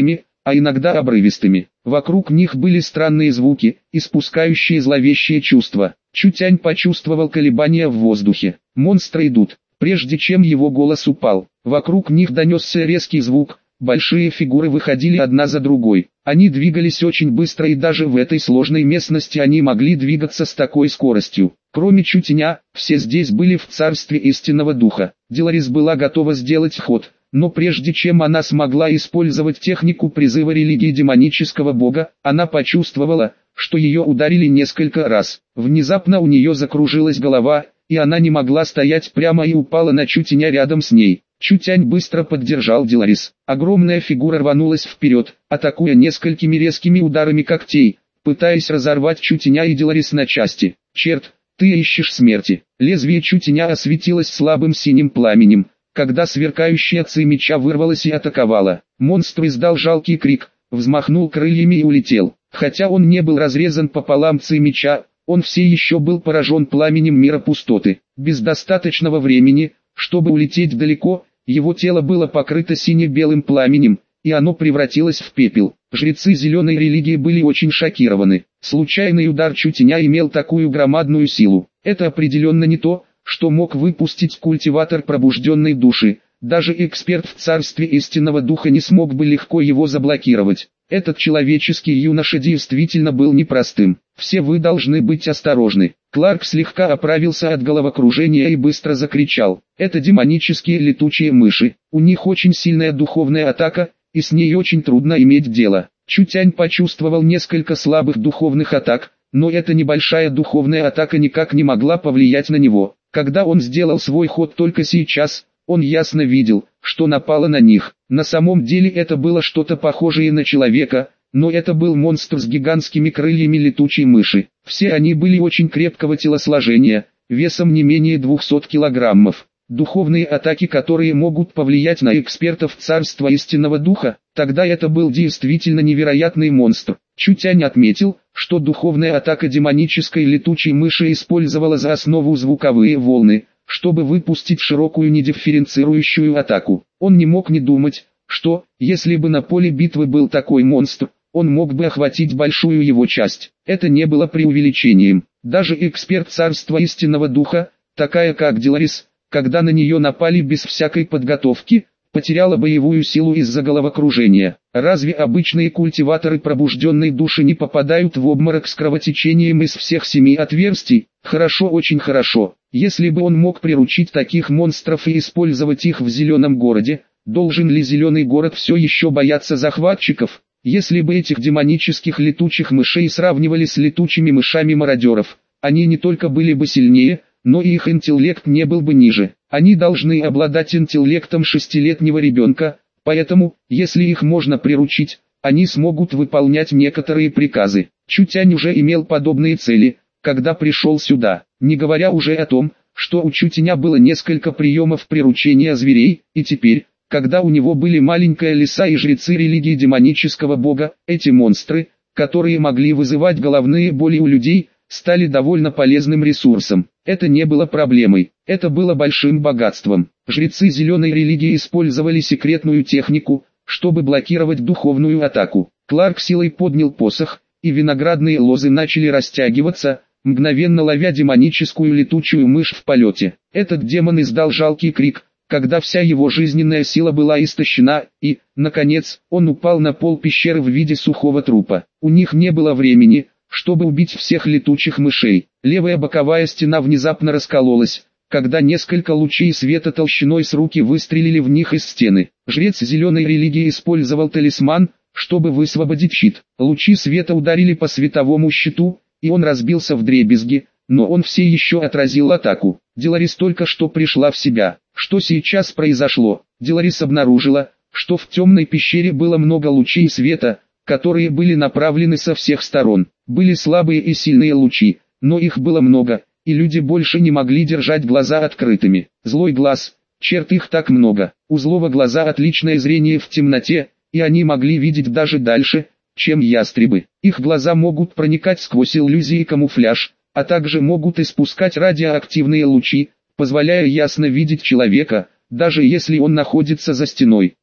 а иногда обрывистыми. Вокруг них были странные звуки, испускающие зловещие чувства. Чутянь почувствовал колебания в воздухе. Монстры идут. Прежде чем его голос упал, вокруг них донесся резкий звук. Большие фигуры выходили одна за другой. Они двигались очень быстро, и даже в этой сложной местности они могли двигаться с такой скоростью. Кроме Чутяня, все здесь были в царстве истинного духа. Деларис была готова сделать ход, но прежде чем она смогла использовать технику призыва религии демонического бога, она почувствовала, что ее ударили несколько раз. Внезапно у нее закружилась голова, и она не могла стоять прямо и упала на Чутяня рядом с ней. Чутянь быстро поддержал Деларис. Огромная фигура рванулась вперед, атакуя несколькими резкими ударами когтей, пытаясь разорвать Чутяня и Деларис на части. «Черт, ты ищешь смерти!» Лезвие Чутяня осветилось слабым синим пламенем, когда сверкающая ци меча вырвалась и атаковала. Монстр издал жалкий крик, взмахнул крыльями и улетел. Хотя он не был разрезан пополам ци меча, он все еще был поражен пламенем мира пустоты. Без достаточного времени, чтобы улететь далеко, его тело было покрыто сине-белым пламенем, и оно превратилось в пепел. Жрецы зеленой религии были очень шокированы. Случайный удар Чутяня имел такую громадную силу. Это определенно не то, что мог выпустить культиватор пробужденной души. Даже эксперт в царстве истинного духа не смог бы легко его заблокировать. Этот человеческий юноша действительно был непростым. Все вы должны быть осторожны. Кларк слегка оправился от головокружения и быстро закричал. Это демонические летучие мыши. У них очень сильная духовная атака, и с ней очень трудно иметь дело. Чутянь почувствовал несколько слабых духовных атак, но эта небольшая духовная атака никак не могла повлиять на него. Когда он сделал свой ход только сейчас, он ясно видел, что напало на них. На самом деле это было что-то похожее на человека, но это был монстр с гигантскими крыльями летучей мыши. Все они были очень крепкого телосложения, весом не менее 200 килограммов. Духовные атаки, которые могут повлиять на экспертов царства истинного духа, тогда это был действительно невероятный монстр. Чутянь отметил, что духовная атака демонической летучей мыши использовала за основу звуковые волны, чтобы выпустить широкую недифференцирующую атаку. Он не мог не думать, что, если бы на поле битвы был такой монстр, он мог бы охватить большую его часть. Это не было преувеличением. Даже эксперт царства истинного духа, такая как Деларис, когда на нее напали без всякой подготовки, потеряла боевую силу из-за головокружения. Разве обычные культиваторы пробужденной души не попадают в обморок с кровотечением из всех 7 отверстий? Хорошо, очень хорошо. Если бы он мог приручить таких монстров и использовать их в зеленом городе, должен ли зеленый город все еще бояться захватчиков? Если бы этих демонических летучих мышей сравнивали с летучими мышами мародеров, они не только были бы сильнее, но и их интеллект не был бы ниже. Они должны обладать интеллектом 6-летнего ребенка, поэтому, если их можно приручить, они смогут выполнять некоторые приказы. Чутянь уже имел подобные цели, когда пришел сюда, не говоря уже о том, что у Чутяня было несколько приемов приручения зверей, и теперь, когда у него были маленькая лиса и жрецы религии демонического бога, эти монстры, которые могли вызывать головные боли у людей, стали довольно полезным ресурсом. Это не было проблемой, это было большим богатством. Жрецы зеленой религии использовали секретную технику, чтобы блокировать духовную атаку. Кларк силой поднял посох, и виноградные лозы начали растягиваться, мгновенно ловя демоническую летучую мышь в полете. Этот демон издал жалкий крик, когда вся его жизненная сила была истощена, и, наконец, он упал на пол пещеры в виде сухого трупа. У них не было времени, чтобы убить всех летучих мышей. Левая боковая стена внезапно раскололась, когда несколько лучей света толщиной с руки выстрелили в них из стены. Жрец зеленой религии использовал талисман, чтобы высвободить щит. Лучи света ударили по световому щиту, и он разбился вдребезги, но он все еще отразил атаку. Деларис только что пришла в себя. Что сейчас произошло? Деларис обнаружила, что в темной пещере было много лучей света, которые были направлены со всех сторон. Были слабые и сильные лучи, но их было много, и люди больше не могли держать глаза открытыми. Злой глаз, черт, их так много. У злого глаза отличное зрение в темноте, и они могли видеть даже дальше, чем ястребы. Их глаза могут проникать сквозь иллюзии и камуфляж, а также могут испускать радиоактивные лучи, позволяя ясно видеть человека, даже если он находится за стеной.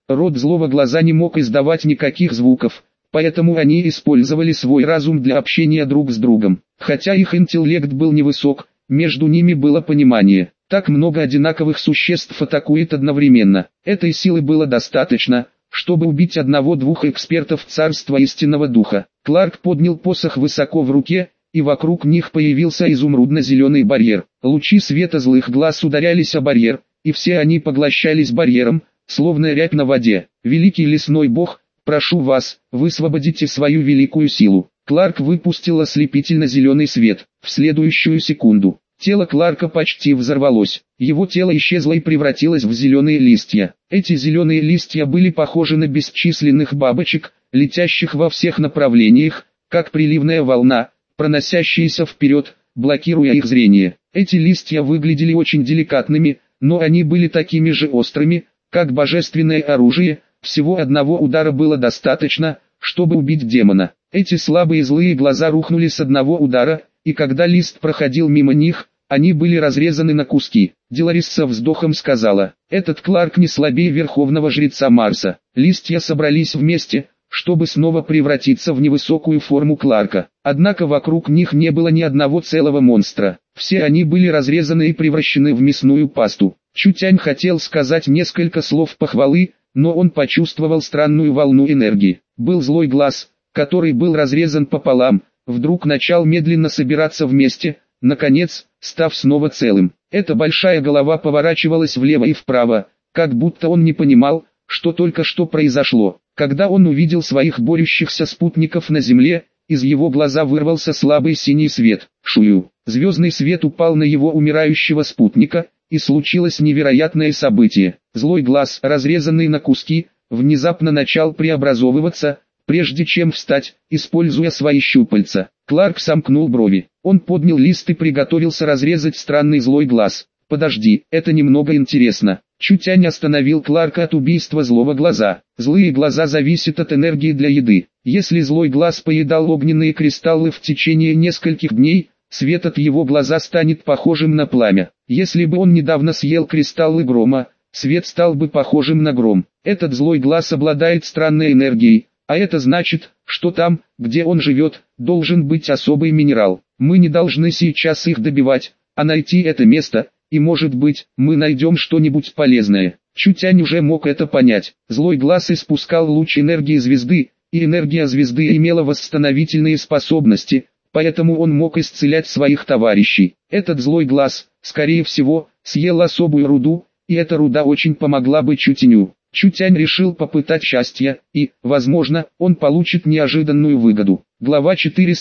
Род злого глаза не мог издавать никаких звуков, поэтому они использовали свой разум для общения друг с другом. Хотя их интеллект был невысок, между ними было понимание. Так много одинаковых существ атакует одновременно. Этой силы было достаточно, чтобы убить одного-двух экспертов царства истинного духа. Кларк поднял посох высоко в руке, и вокруг них появился изумрудно-зеленый барьер. Лучи света злых глаз ударялись о барьер, и все они поглощались барьером, словно рябь на воде. «Великий лесной бог, прошу вас, высвободите свою великую силу». Кларк выпустил ослепительно-зеленый свет. В следующую секунду тело Кларка почти взорвалось. Его тело исчезло и превратилось в зеленые листья. Эти зеленые листья были похожи на бесчисленных бабочек, летящих во всех направлениях, как приливная волна, проносящаяся вперед, блокируя их зрение. Эти листья выглядели очень деликатными, но они были такими же острыми, как божественное оружие. Всего одного удара было достаточно, чтобы убить демона. Эти слабые злые глаза рухнули с одного удара, и когда лист проходил мимо них, они были разрезаны на куски. Деларис со вздохом сказала: «Этот Кларк не слабее верховного жреца Марса». Листья собрались вместе, чтобы снова превратиться в невысокую форму Кларка. Однако вокруг них не было ни одного целого монстра. Все они были разрезаны и превращены в мясную пасту. Чутянь хотел сказать несколько слов похвалы, но он почувствовал странную волну энергии. Был злой глаз, который был разрезан пополам, вдруг начал медленно собираться вместе, наконец, став снова целым. Эта большая голова поворачивалась влево и вправо, как будто он не понимал, что только что произошло. Когда он увидел своих борющихся спутников на земле, из его глаза вырвался слабый синий свет. Шую. Звездный свет упал на его умирающего спутника, и случилось невероятное событие. Злой глаз, разрезанный на куски, внезапно начал преобразовываться, прежде чем встать, используя свои щупальца. Кларк сомкнул брови. Он поднял лист и приготовился разрезать странный злой глаз. «Подожди, это немного интересно». Чутянь остановил Кларка от убийства злого глаза. Злые глаза зависят от энергии для еды. Если злой глаз поедал огненные кристаллы в течение нескольких дней, свет от его глаза станет похожим на пламя. Если бы он недавно съел кристаллы грома, свет стал бы похожим на гром. Этот злой глаз обладает странной энергией, а это значит, что там, где он живет, должен быть особый минерал. Мы не должны сейчас их добивать, а найти это место, и может быть, мы найдем что-нибудь полезное. Чутянь уже мог это понять. Злой глаз испускал луч энергии звезды, и энергия звезды имела восстановительные способности, поэтому он мог исцелять своих товарищей. Этот злой глаз, скорее всего, съел особую руду, и эта руда очень помогла бы Чутяню. Чутянь решил попытать счастье, и, возможно, он получит неожиданную выгоду. Глава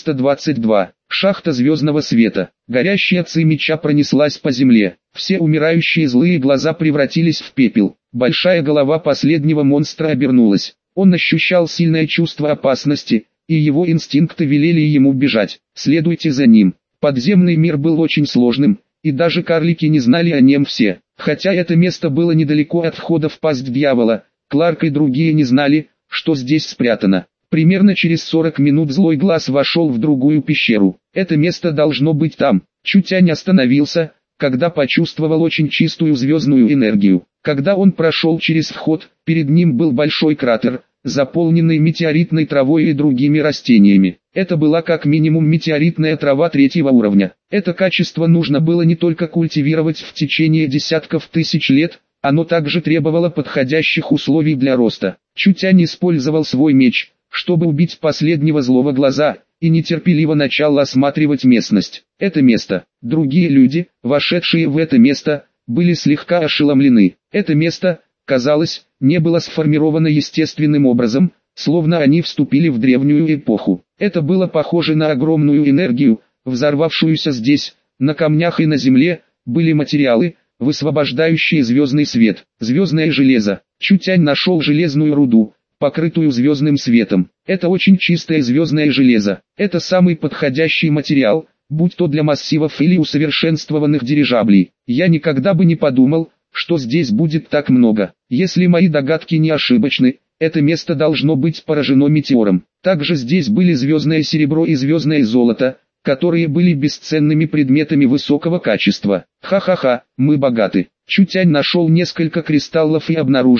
422. Шахта звездного света. Горящая ци меча пронеслась по земле. Все умирающие злые глаза превратились в пепел. Большая голова последнего монстра обернулась. Он ощущал сильное чувство опасности, и его инстинкты велели ему бежать. Следуйте за ним. Подземный мир был очень сложным, и даже карлики не знали о нем все. Хотя это место было недалеко от входа в пасть дьявола, Кларк и другие не знали, что здесь спрятано. Примерно через 40 минут злой глаз вошел в другую пещеру. Это место должно быть там. Чутянь остановился, когда почувствовал очень чистую звездную энергию. Когда он прошел через вход, перед ним был большой кратер, заполненный метеоритной травой и другими растениями. Это была как минимум метеоритная трава 3-го уровня. Это качество нужно было не только культивировать в течение десятков тысяч лет, оно также требовало подходящих условий для роста. Чутянь использовал свой меч, чтобы убить последнего злого глаза, и нетерпеливо начал осматривать местность. Это место. Другие люди, вошедшие в это место, были слегка ошеломлены. Это место, казалось, не было сформировано естественным образом, словно они вступили в древнюю эпоху. Это было похоже на огромную энергию, взорвавшуюся здесь. На камнях и на земле были материалы, высвобождающие звездный свет. Звездное железо. Чутянь нашел железную руду, покрытую звездным светом. Это очень чистое звездное железо. Это самый подходящий материал, будь то для массивов или усовершенствованных дирижаблей. Я никогда бы не подумал, что здесь будет так много. Если мои догадки не ошибочны, это место должно быть поражено метеором. Также здесь были звездное серебро и звездное золото, которые были бесценными предметами высокого качества. Ха-ха-ха, мы богаты. Чутянь нашел несколько кристаллов и обнаружил,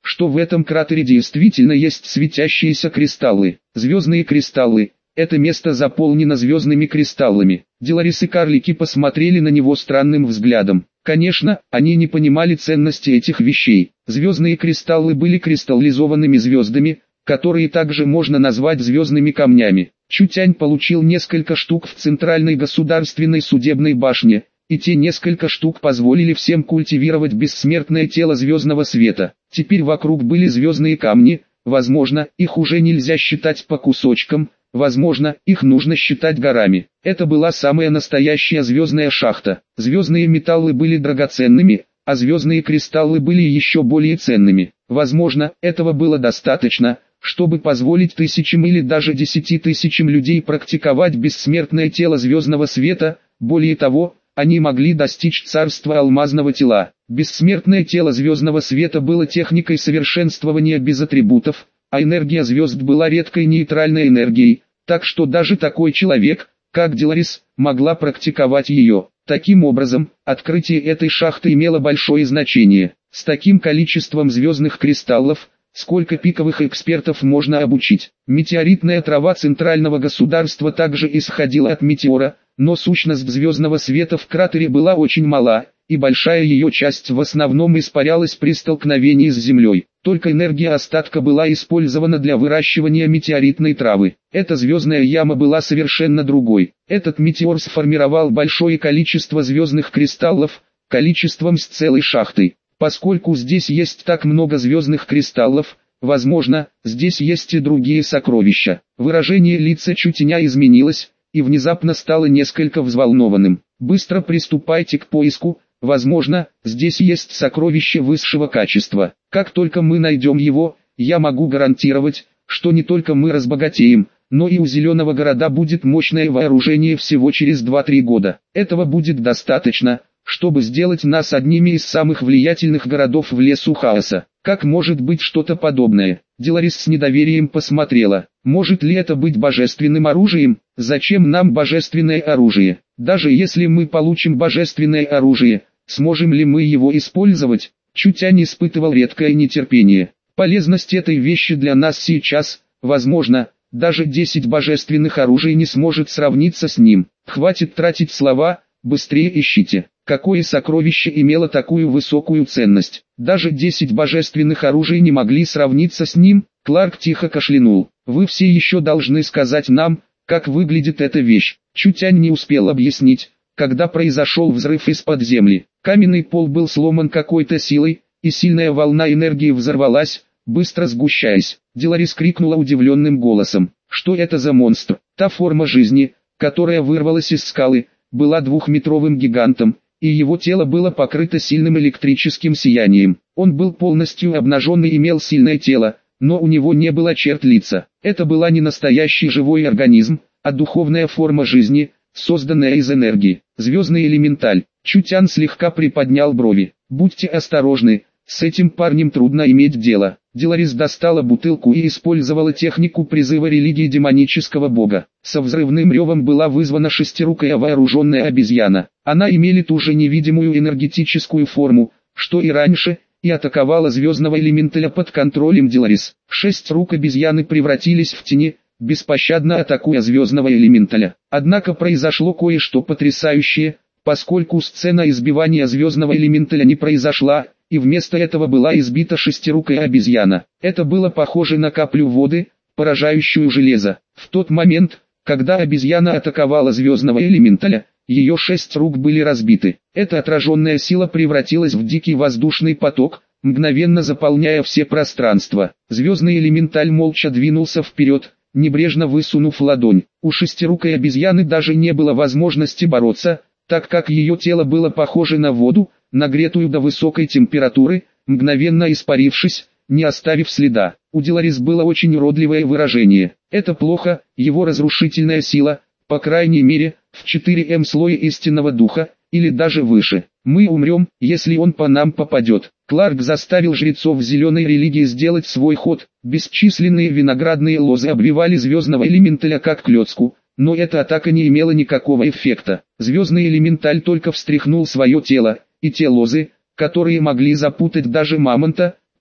что в этом кратере действительно есть светящиеся кристаллы. Звездные кристаллы. Это место заполнено звездными кристаллами. Деларис и карлики посмотрели на него странным взглядом. Конечно, они не понимали ценности этих вещей. Звездные кристаллы были кристаллизованными звездами, которые также можно назвать звездными камнями. Чутянь получил несколько штук в Центральной государственной судебной башне, и те несколько штук позволили всем культивировать бессмертное тело звездного света. Теперь вокруг были звездные камни, возможно, их уже нельзя считать по кусочкам, возможно, их нужно считать горами. Это была самая настоящая звездная шахта. Звездные металлы были драгоценными, а звездные кристаллы были еще более ценными. Возможно, этого было достаточно, чтобы позволить тысячам или даже 10 тысячам людей практиковать бессмертное тело звездного света. Более того, они могли достичь царства алмазного тела. Бессмертное тело звездного света было техникой совершенствования без атрибутов, а энергия звезд была редкой нейтральной энергией, так что даже такой человек, как Деларис, могла практиковать ее. Таким образом, открытие этой шахты имело большое значение. С таким количеством звездных кристаллов, сколько пиковых экспертов можно обучить. Метеоритная трава центрального государства также исходила от метеора, но сущность звездного света в кратере была очень мала, и большая ее часть в основном испарялась при столкновении с Землей. Только энергия остатка была использована для выращивания метеоритной травы. Эта звездная яма была совершенно другой. Этот метеор сформировал большое количество звездных кристаллов, количеством с целой шахтой. Поскольку здесь есть так много звездных кристаллов, возможно, здесь есть и другие сокровища. Выражение лица Чутяня изменилось, и внезапно стало несколько взволнованным. Быстро приступайте к поиску, возможно, здесь есть сокровище высшего качества. Как только мы найдем его, я могу гарантировать, что не только мы разбогатеем, но и у Зеленого города будет мощное вооружение всего через 2-3 года. Этого будет достаточно, чтобы сделать нас одними из самых влиятельных городов в лесу хаоса. Как может быть что-то подобное? Деларис с недоверием посмотрела. Может ли это быть божественным оружием? Зачем нам божественное оружие? Даже если мы получим божественное оружие, сможем ли мы его использовать? Чутянь испытывал редкое нетерпение. Полезность этой вещи для нас сейчас, возможно, даже 10 божественных оружий не сможет сравниться с ним. Хватит тратить слова, быстрее ищите. Какое сокровище имело такую высокую ценность? Даже 10 божественных оружий не могли сравниться с ним. Кларк тихо кашлянул. Вы все еще должны сказать нам, как выглядит эта вещь. Чутянь не успел объяснить, когда произошел взрыв из-под земли. Каменный пол был сломан какой-то силой, и сильная волна энергии взорвалась, быстро сгущаясь. Деларис крикнула удивленным голосом. Что это за монстр? Та форма жизни, которая вырвалась из скалы, была 2-метровым гигантом, и его тело было покрыто сильным электрическим сиянием. Он был полностью обнажен и имел сильное тело, но у него не было черт лица. Это была не настоящий живой организм, а духовная форма жизни, созданная из энергии. Звездный элементаль. Чутян слегка приподнял брови. Будьте осторожны, с этим парнем трудно иметь дело. Деларис достала бутылку и использовала технику призыва религии демонического бога. Со взрывным ревом была вызвана шестирукая вооруженная обезьяна. Она имела ту же невидимую энергетическую форму, что и раньше, и атаковала звездного элементаля под контролем Деларис. 6 рук обезьяны превратились в тени, беспощадно атакуя звездного элементаля. Однако произошло кое-что потрясающее, поскольку сцена избивания звездного элементаля не произошла, и вместо этого была избита шестирукая обезьяна. Это было похоже на каплю воды, поражающую железо. В тот момент, когда обезьяна атаковала звездного элементаля, ее 6 рук были разбиты. Эта отраженная сила превратилась в дикий воздушный поток, мгновенно заполняя все пространства. Звездный элементаль молча двинулся вперед, небрежно высунув ладонь. У шестирукой обезьяны даже не было возможности бороться, так как ее тело было похоже на воду, нагретую до высокой температуры, мгновенно испарившись, не оставив следа. У Деларис было очень уродливое выражение. Это плохо, его разрушительная сила, по крайней мере, в 4М слое истинного духа, или даже выше. Мы умрем, если он по нам попадет. Кларк заставил жрецов зеленой религии сделать свой ход. Бесчисленные виноградные лозы обвивали звездного элементаля как клетку, но эта атака не имела никакого эффекта. Звездный элементаль только встряхнул свое тело, и те лозы, которые могли запутать даже мамонта,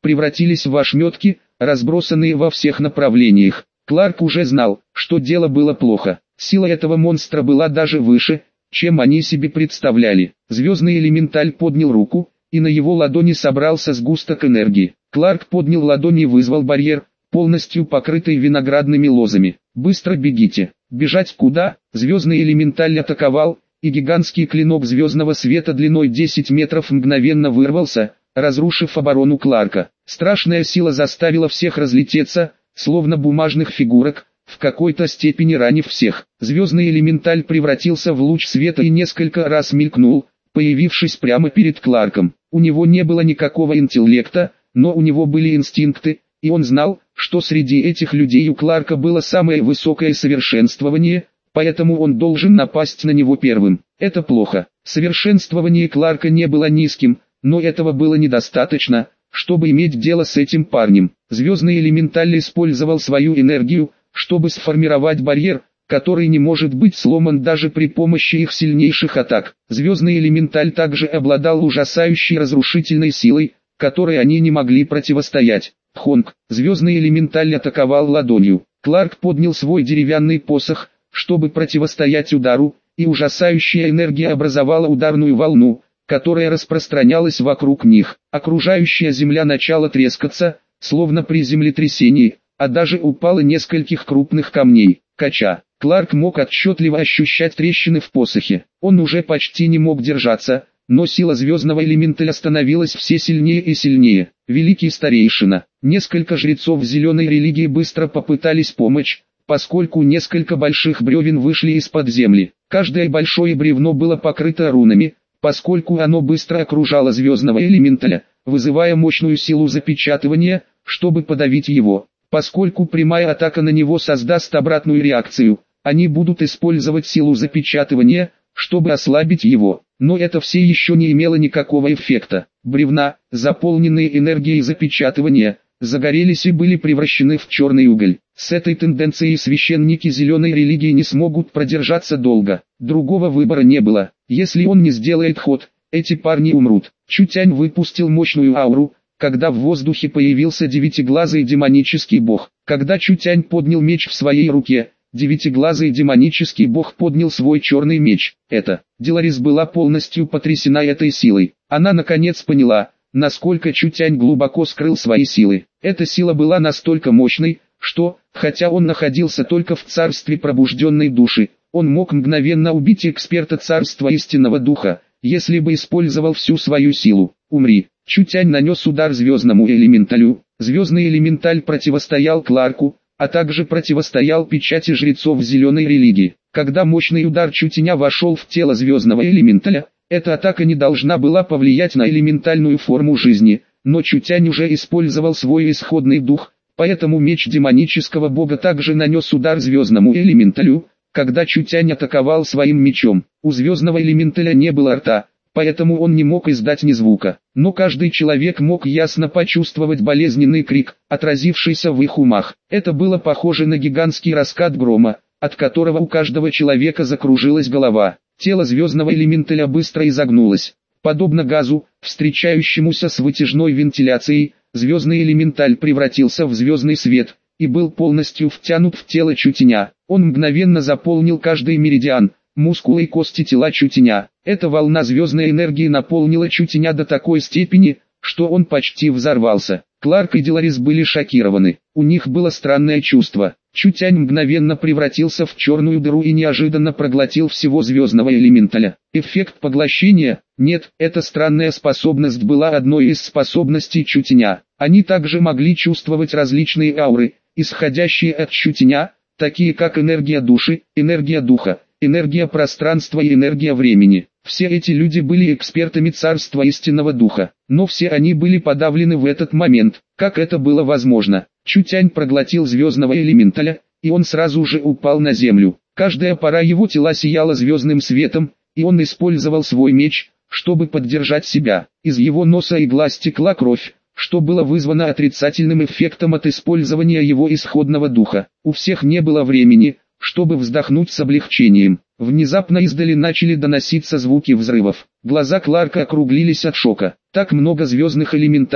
превратились в ошметки, разбросанные во всех направлениях. Кларк уже знал, что дело было плохо. Сила этого монстра была даже выше, чем они себе представляли. Звездный элементаль поднял руку, и на его ладони собрался сгусток энергии. Кларк поднял ладони и вызвал барьер, полностью покрытый виноградными лозами. «Быстро бегите!» Бежать куда? Звездный элементаль атаковал, и гигантский клинок звездного света длиной 10 метров мгновенно вырвался, разрушив оборону Кларка. Страшная сила заставила всех разлететься, словно бумажных фигурок, в какой-то степени ранив всех. Звездный элементаль превратился в луч света и несколько раз мелькнул, появившись прямо перед Кларком. У него не было никакого интеллекта, но у него были инстинкты, и он знал, что среди этих людей у Кларка было самое высокое совершенствование, поэтому он должен напасть на него первым. Это плохо. Совершенствование Кларка не было низким, но этого было недостаточно, чтобы иметь дело с этим парнем. Звездный элементаль использовал свою энергию, чтобы сформировать барьер, который не может быть сломан даже при помощи их сильнейших атак. Звездный элементаль также обладал ужасающей разрушительной силой, которой они не могли противостоять. Хонг. Звездный элементаль атаковал ладонью. Кларк поднял свой деревянный посох, чтобы противостоять удару, и ужасающая энергия образовала ударную волну, которая распространялась вокруг них. Окружающая земля начала трескаться, словно при землетрясении, а даже упало нескольких крупных камней. Кача. Кларк мог отчетливо ощущать трещины в посохе. Он уже почти не мог держаться, но сила звездного элементаля становилась все сильнее и сильнее. Великий старейшина. Несколько жрецов зеленой религии быстро попытались помочь, поскольку несколько больших бревен вышли из-под земли. Каждое большое бревно было покрыто рунами, поскольку оно быстро окружало звездного элементаля, вызывая мощную силу запечатывания, чтобы подавить его. Поскольку прямая атака на него создаст обратную реакцию, они будут использовать силу запечатывания, чтобы ослабить его. Но это все еще не имело никакого эффекта. Бревна, заполненные энергией запечатывания, загорелись и были превращены в черный уголь. С этой тенденцией священники зеленой религии не смогут продержаться долго. Другого выбора не было. Если он не сделает ход, эти парни умрут. Чутянь выпустил мощную ауру, когда в воздухе появился девятиглазый демонический бог. Когда Чутянь поднял меч в своей руке, девятиглазый демонический бог поднял свой черный меч. Деларис была полностью потрясена этой силой. Она наконец поняла, насколько Чутянь глубоко скрыл свои силы. Эта сила была настолько мощной, что, хотя он находился только в царстве пробужденной души, он мог мгновенно убить эксперта царства истинного духа, если бы использовал всю свою силу. «Умри!» Чутянь нанес удар звездному элементалю. Звездный элементаль противостоял Кларку, а также противостоял печати жрецов зеленой религии. Когда мощный удар Чутяня вошел в тело звездного элементаля, эта атака не должна была повлиять на элементальную форму жизни, но Чутянь уже использовал свой исходный дух, поэтому меч демонического бога также нанес удар звездному элементалю, когда Чутянь атаковал своим мечом. У звездного элементаля не было рта, поэтому он не мог издать ни звука. Но каждый человек мог ясно почувствовать болезненный крик, отразившийся в их умах. Это было похоже на гигантский раскат грома, от которого у каждого человека закружилась голова. Тело звездного элементаля быстро изогнулось. Подобно газу, встречающемуся с вытяжной вентиляцией, звездный элементаль превратился в звездный свет, и был полностью втянут в тело Чутяня. Он мгновенно заполнил каждый меридиан, мускулы и кости тела Чутяня. Эта волна звездной энергии наполнила Чутяня до такой степени, что он почти взорвался. Кларк и Деларис были шокированы. У них было странное чувство. Чутянь мгновенно превратился в черную дыру и неожиданно проглотил всего звездного элементаля. Эффект поглощения? Нет, эта странная способность была одной из способностей Чутяня. Они также могли чувствовать различные ауры, исходящие от Чутяня, такие как энергия души, энергия духа, энергия пространства и энергия времени. Все эти люди были экспертами царства истинного духа, но все они были подавлены в этот момент. Как это было возможно? Чутянь проглотил звездного элементаля, и он сразу же упал на землю. Каждая пора его тела сияла звездным светом, и он использовал свой меч, чтобы поддержать себя. Из его носа и глаз текла кровь, что было вызвано отрицательным эффектом от использования его исходного духа. У всех не было времени, чтобы вздохнуть с облегчением. Внезапно издали начали доноситься звуки взрывов. Глаза Кларка округлились от шока. Так много звездных элементалей.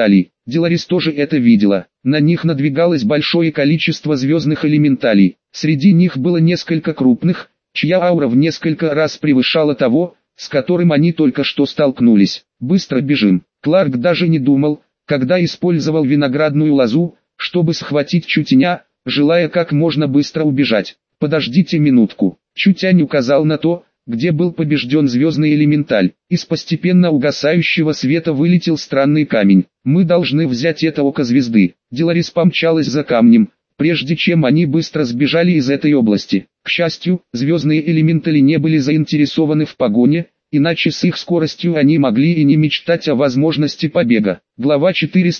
Деларис тоже это видела. На них надвигалось большое количество звездных элементалей. Среди них было несколько крупных, чья аура в несколько раз превышала того, с которым они только что столкнулись. «Быстро бежим». Кларк даже не думал, когда использовал виноградную лозу, чтобы схватить Чутяня, желая как можно быстро убежать. «Подождите минутку». Чутянь указал на то, где был побежден звездный элементаль. Из постепенно угасающего света вылетел странный камень. «Мы должны взять это око звезды». Деларис помчалась за камнем, прежде чем они быстро сбежали из этой области. К счастью, звездные элементали не были заинтересованы в погоне, иначе с их скоростью они могли и не мечтать о возможности побега. Глава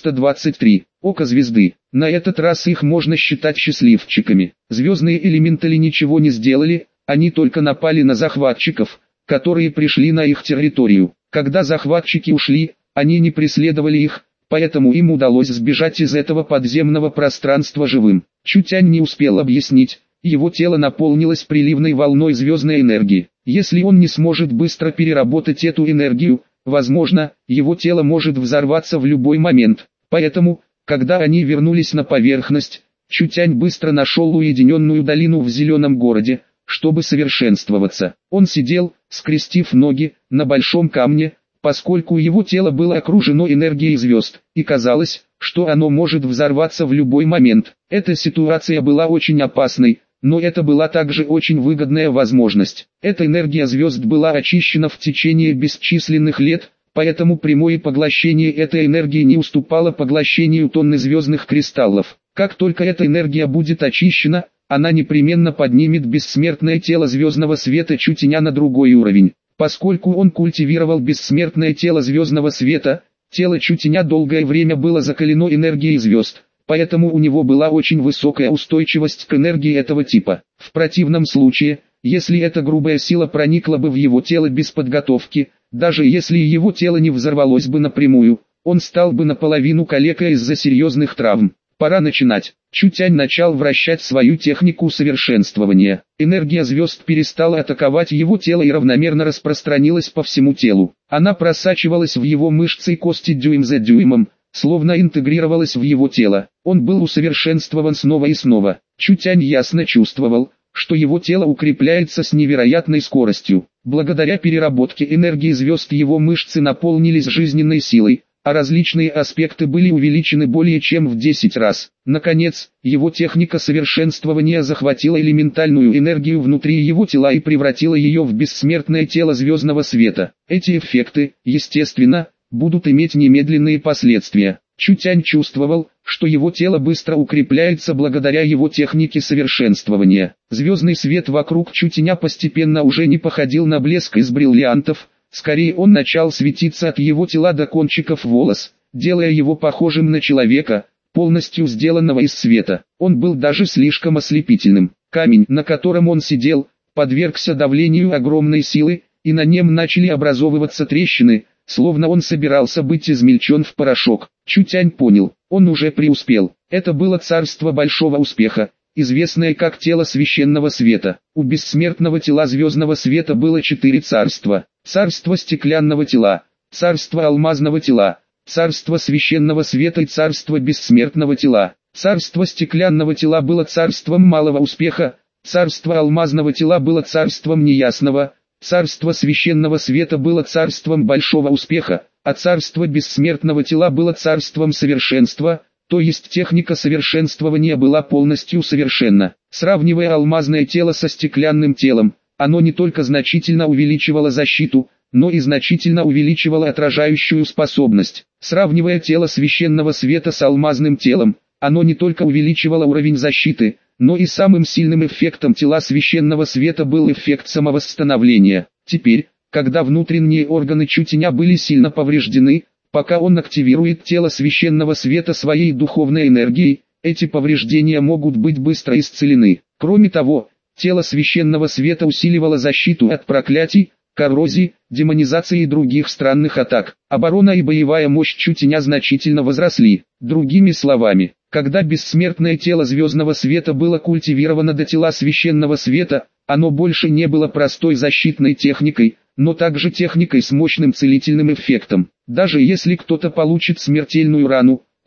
423. Око звезды. На этот раз их можно считать счастливчиками. Звездные элементали ничего не сделали, они только напали на захватчиков, которые пришли на их территорию. Когда захватчики ушли, они не преследовали их, поэтому им удалось сбежать из этого подземного пространства живым. Чутянь не успел объяснить, его тело наполнилось приливной волной звездной энергии. Если он не сможет быстро переработать эту энергию, возможно, его тело может взорваться в любой момент. Поэтому, когда они вернулись на поверхность, Чутянь быстро нашел уединенную долину в зеленом городе, чтобы совершенствоваться. Он сидел, скрестив ноги, на большом камне, поскольку его тело было окружено энергией звезд, и казалось, что оно может взорваться в любой момент. Эта ситуация была очень опасной, но это была также очень выгодная возможность. Эта энергия звезд была очищена в течение бесчисленных лет, поэтому прямое поглощение этой энергии не уступало поглощению тонны звездных кристаллов. Как только эта энергия будет очищена, она непременно поднимет бессмертное тело звездного света Чутяня на другой уровень. Поскольку он культивировал бессмертное тело звездного света, тело Чутяня долгое время было закалено энергией звезд, поэтому у него была очень высокая устойчивость к энергии этого типа. В противном случае, если эта грубая сила проникла бы в его тело без подготовки, даже если его тело не взорвалось бы напрямую, он стал бы наполовину калекой из-за серьезных травм. Пора начинать. Чутянь начал вращать свою технику совершенствования. Энергия звезд перестала атаковать его тело и равномерно распространилась по всему телу. Она просачивалась в его мышцы и кости дюйм за дюймом, словно интегрировалась в его тело. Он был усовершенствован снова и снова. Чутянь ясно чувствовал, что его тело укрепляется с невероятной скоростью. Благодаря переработке энергии звезд его мышцы наполнились жизненной силой, а различные аспекты были увеличены более чем в 10 раз. Наконец, его техника совершенствования захватила элементальную энергию внутри его тела и превратила ее в бессмертное тело звездного света. Эти эффекты, естественно, будут иметь немедленные последствия. Чутянь чувствовал, что его тело быстро укрепляется благодаря его технике совершенствования. Звездный свет вокруг Чутяня постепенно уже не походил на блеск из бриллиантов, скорее он начал светиться от его тела до кончиков волос, делая его похожим на человека, полностью сделанного из света. Он был даже слишком ослепительным. Камень, на котором он сидел, подвергся давлению огромной силы, и на нем начали образовываться трещины, словно он собирался быть измельчен в порошок. Чутянь понял, он уже преуспел. Это было царство большого успеха, известное как тело священного света. У бессмертного тела звездного света было 4 царства. Царство стеклянного тела, царство алмазного тела, царство священного света и царство бессмертного тела. Царство стеклянного тела было царством малого успеха, царство алмазного тела было царством неясного, царство священного света было царством большого успеха, а царство бессмертного тела было царством совершенства, то есть техника совершенствования была полностью совершенна. Сравнивая алмазное тело со стеклянным телом, оно не только значительно увеличивало защиту, но и значительно увеличивало отражающую способность. Сравнивая тело священного света с алмазным телом, оно не только увеличивало уровень защиты, но и самым сильным эффектом тела священного света был эффект самовосстановления. Теперь, когда внутренние органы Чутяня были сильно повреждены, пока он активирует тело священного света своей духовной энергией, эти повреждения могут быть быстро исцелены. Кроме того, тело священного света усиливало защиту от проклятий, коррозии, демонизации и других странных атак. Оборона и боевая мощь Чутяня значительно возросли. Другими словами, когда бессмертное тело звездного света было культивировано до тела священного света, оно больше не было простой защитной техникой, но также техникой с мощным целительным эффектом. Даже если кто-то получит смертельную рану,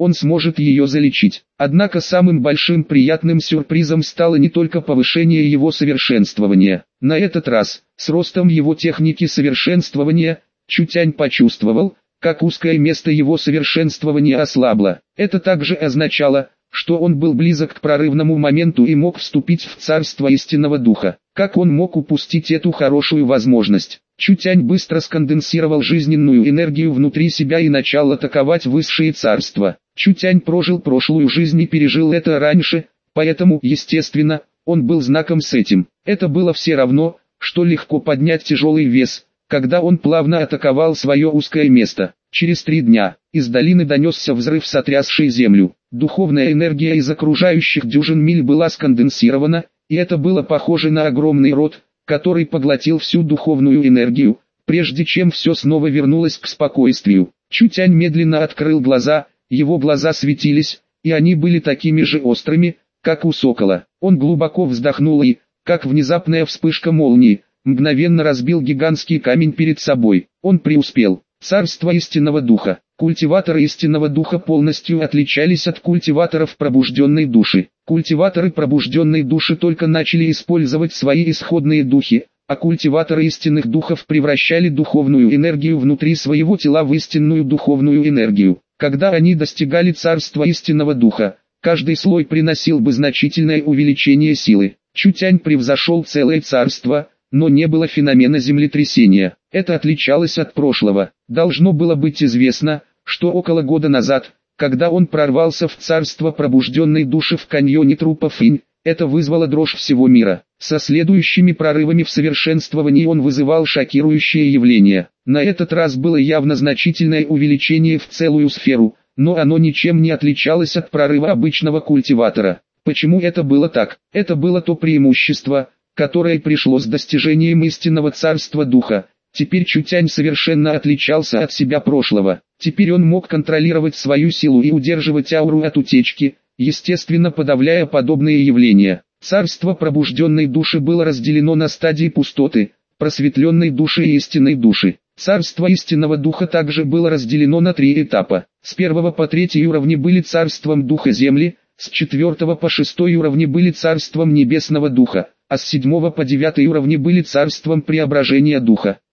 он сможет ее залечить. Однако самым большим приятным сюрпризом стало не только повышение его совершенствования. На этот раз, с ростом его техники совершенствования, Чутянь почувствовал, как узкое место его совершенствования ослабло. Это также означало, что он был близок к прорывному моменту и мог вступить в царство истинного духа. Как он мог упустить эту хорошую возможность? Чутянь быстро сконденсировал жизненную энергию внутри себя и начал атаковать высшие царства. Чутянь прожил прошлую жизнь и пережил это раньше, поэтому, естественно, он был знаком с этим. Это было все равно, что легко поднять тяжелый вес, когда он плавно атаковал свое узкое место. Через 3 дня, из долины донесся взрыв, сотрясший землю. Духовная энергия из окружающих дюжин миль была сконденсирована, и это было похоже на огромный рот, который поглотил всю духовную энергию, прежде чем все снова вернулось к спокойствию. Чутянь медленно открыл глаза, его глаза светились, и они были такими же острыми, как у сокола. Он глубоко вздохнул и, как внезапная вспышка молнии, мгновенно разбил гигантский камень перед собой. Он преуспел. Царство истинного духа. Культиваторы истинного духа полностью отличались от культиваторов пробужденной души. Культиваторы пробужденной души только начали использовать свои исходные духи, а культиваторы истинных духов превращали духовную энергию внутри своего тела в истинную духовную энергию. Когда они достигали царства истинного духа, каждый слой приносил бы значительное увеличение силы. Чутянь превзошел целое царство, но не было феномена землетрясения. Это отличалось от прошлого. Должно было быть известно, что около года назад, когда он прорвался в царство пробужденной души в каньоне трупов Инь, это вызвало дрожь всего мира. Со следующими прорывами в совершенствовании он вызывал шокирующие явления. На этот раз было явно значительное увеличение в целую сферу, но оно ничем не отличалось от прорыва обычного культиватора. Почему это было так? Это было то преимущество, которое пришло с достижением истинного царства духа. Теперь Чутянь совершенно отличался от себя прошлого. Теперь он мог контролировать свою силу и удерживать ауру от утечки, естественно подавляя подобные явления. Царство пробужденной души было разделено на стадии пустоты, просветленной души и истинной души. Царство истинного духа также было разделено на 3 этапа. С 1 по 3 уровни были царством духа земли, с 4 по 6 уровни были царством небесного духа, а с 7 по 9 уровни были царством преображения духа.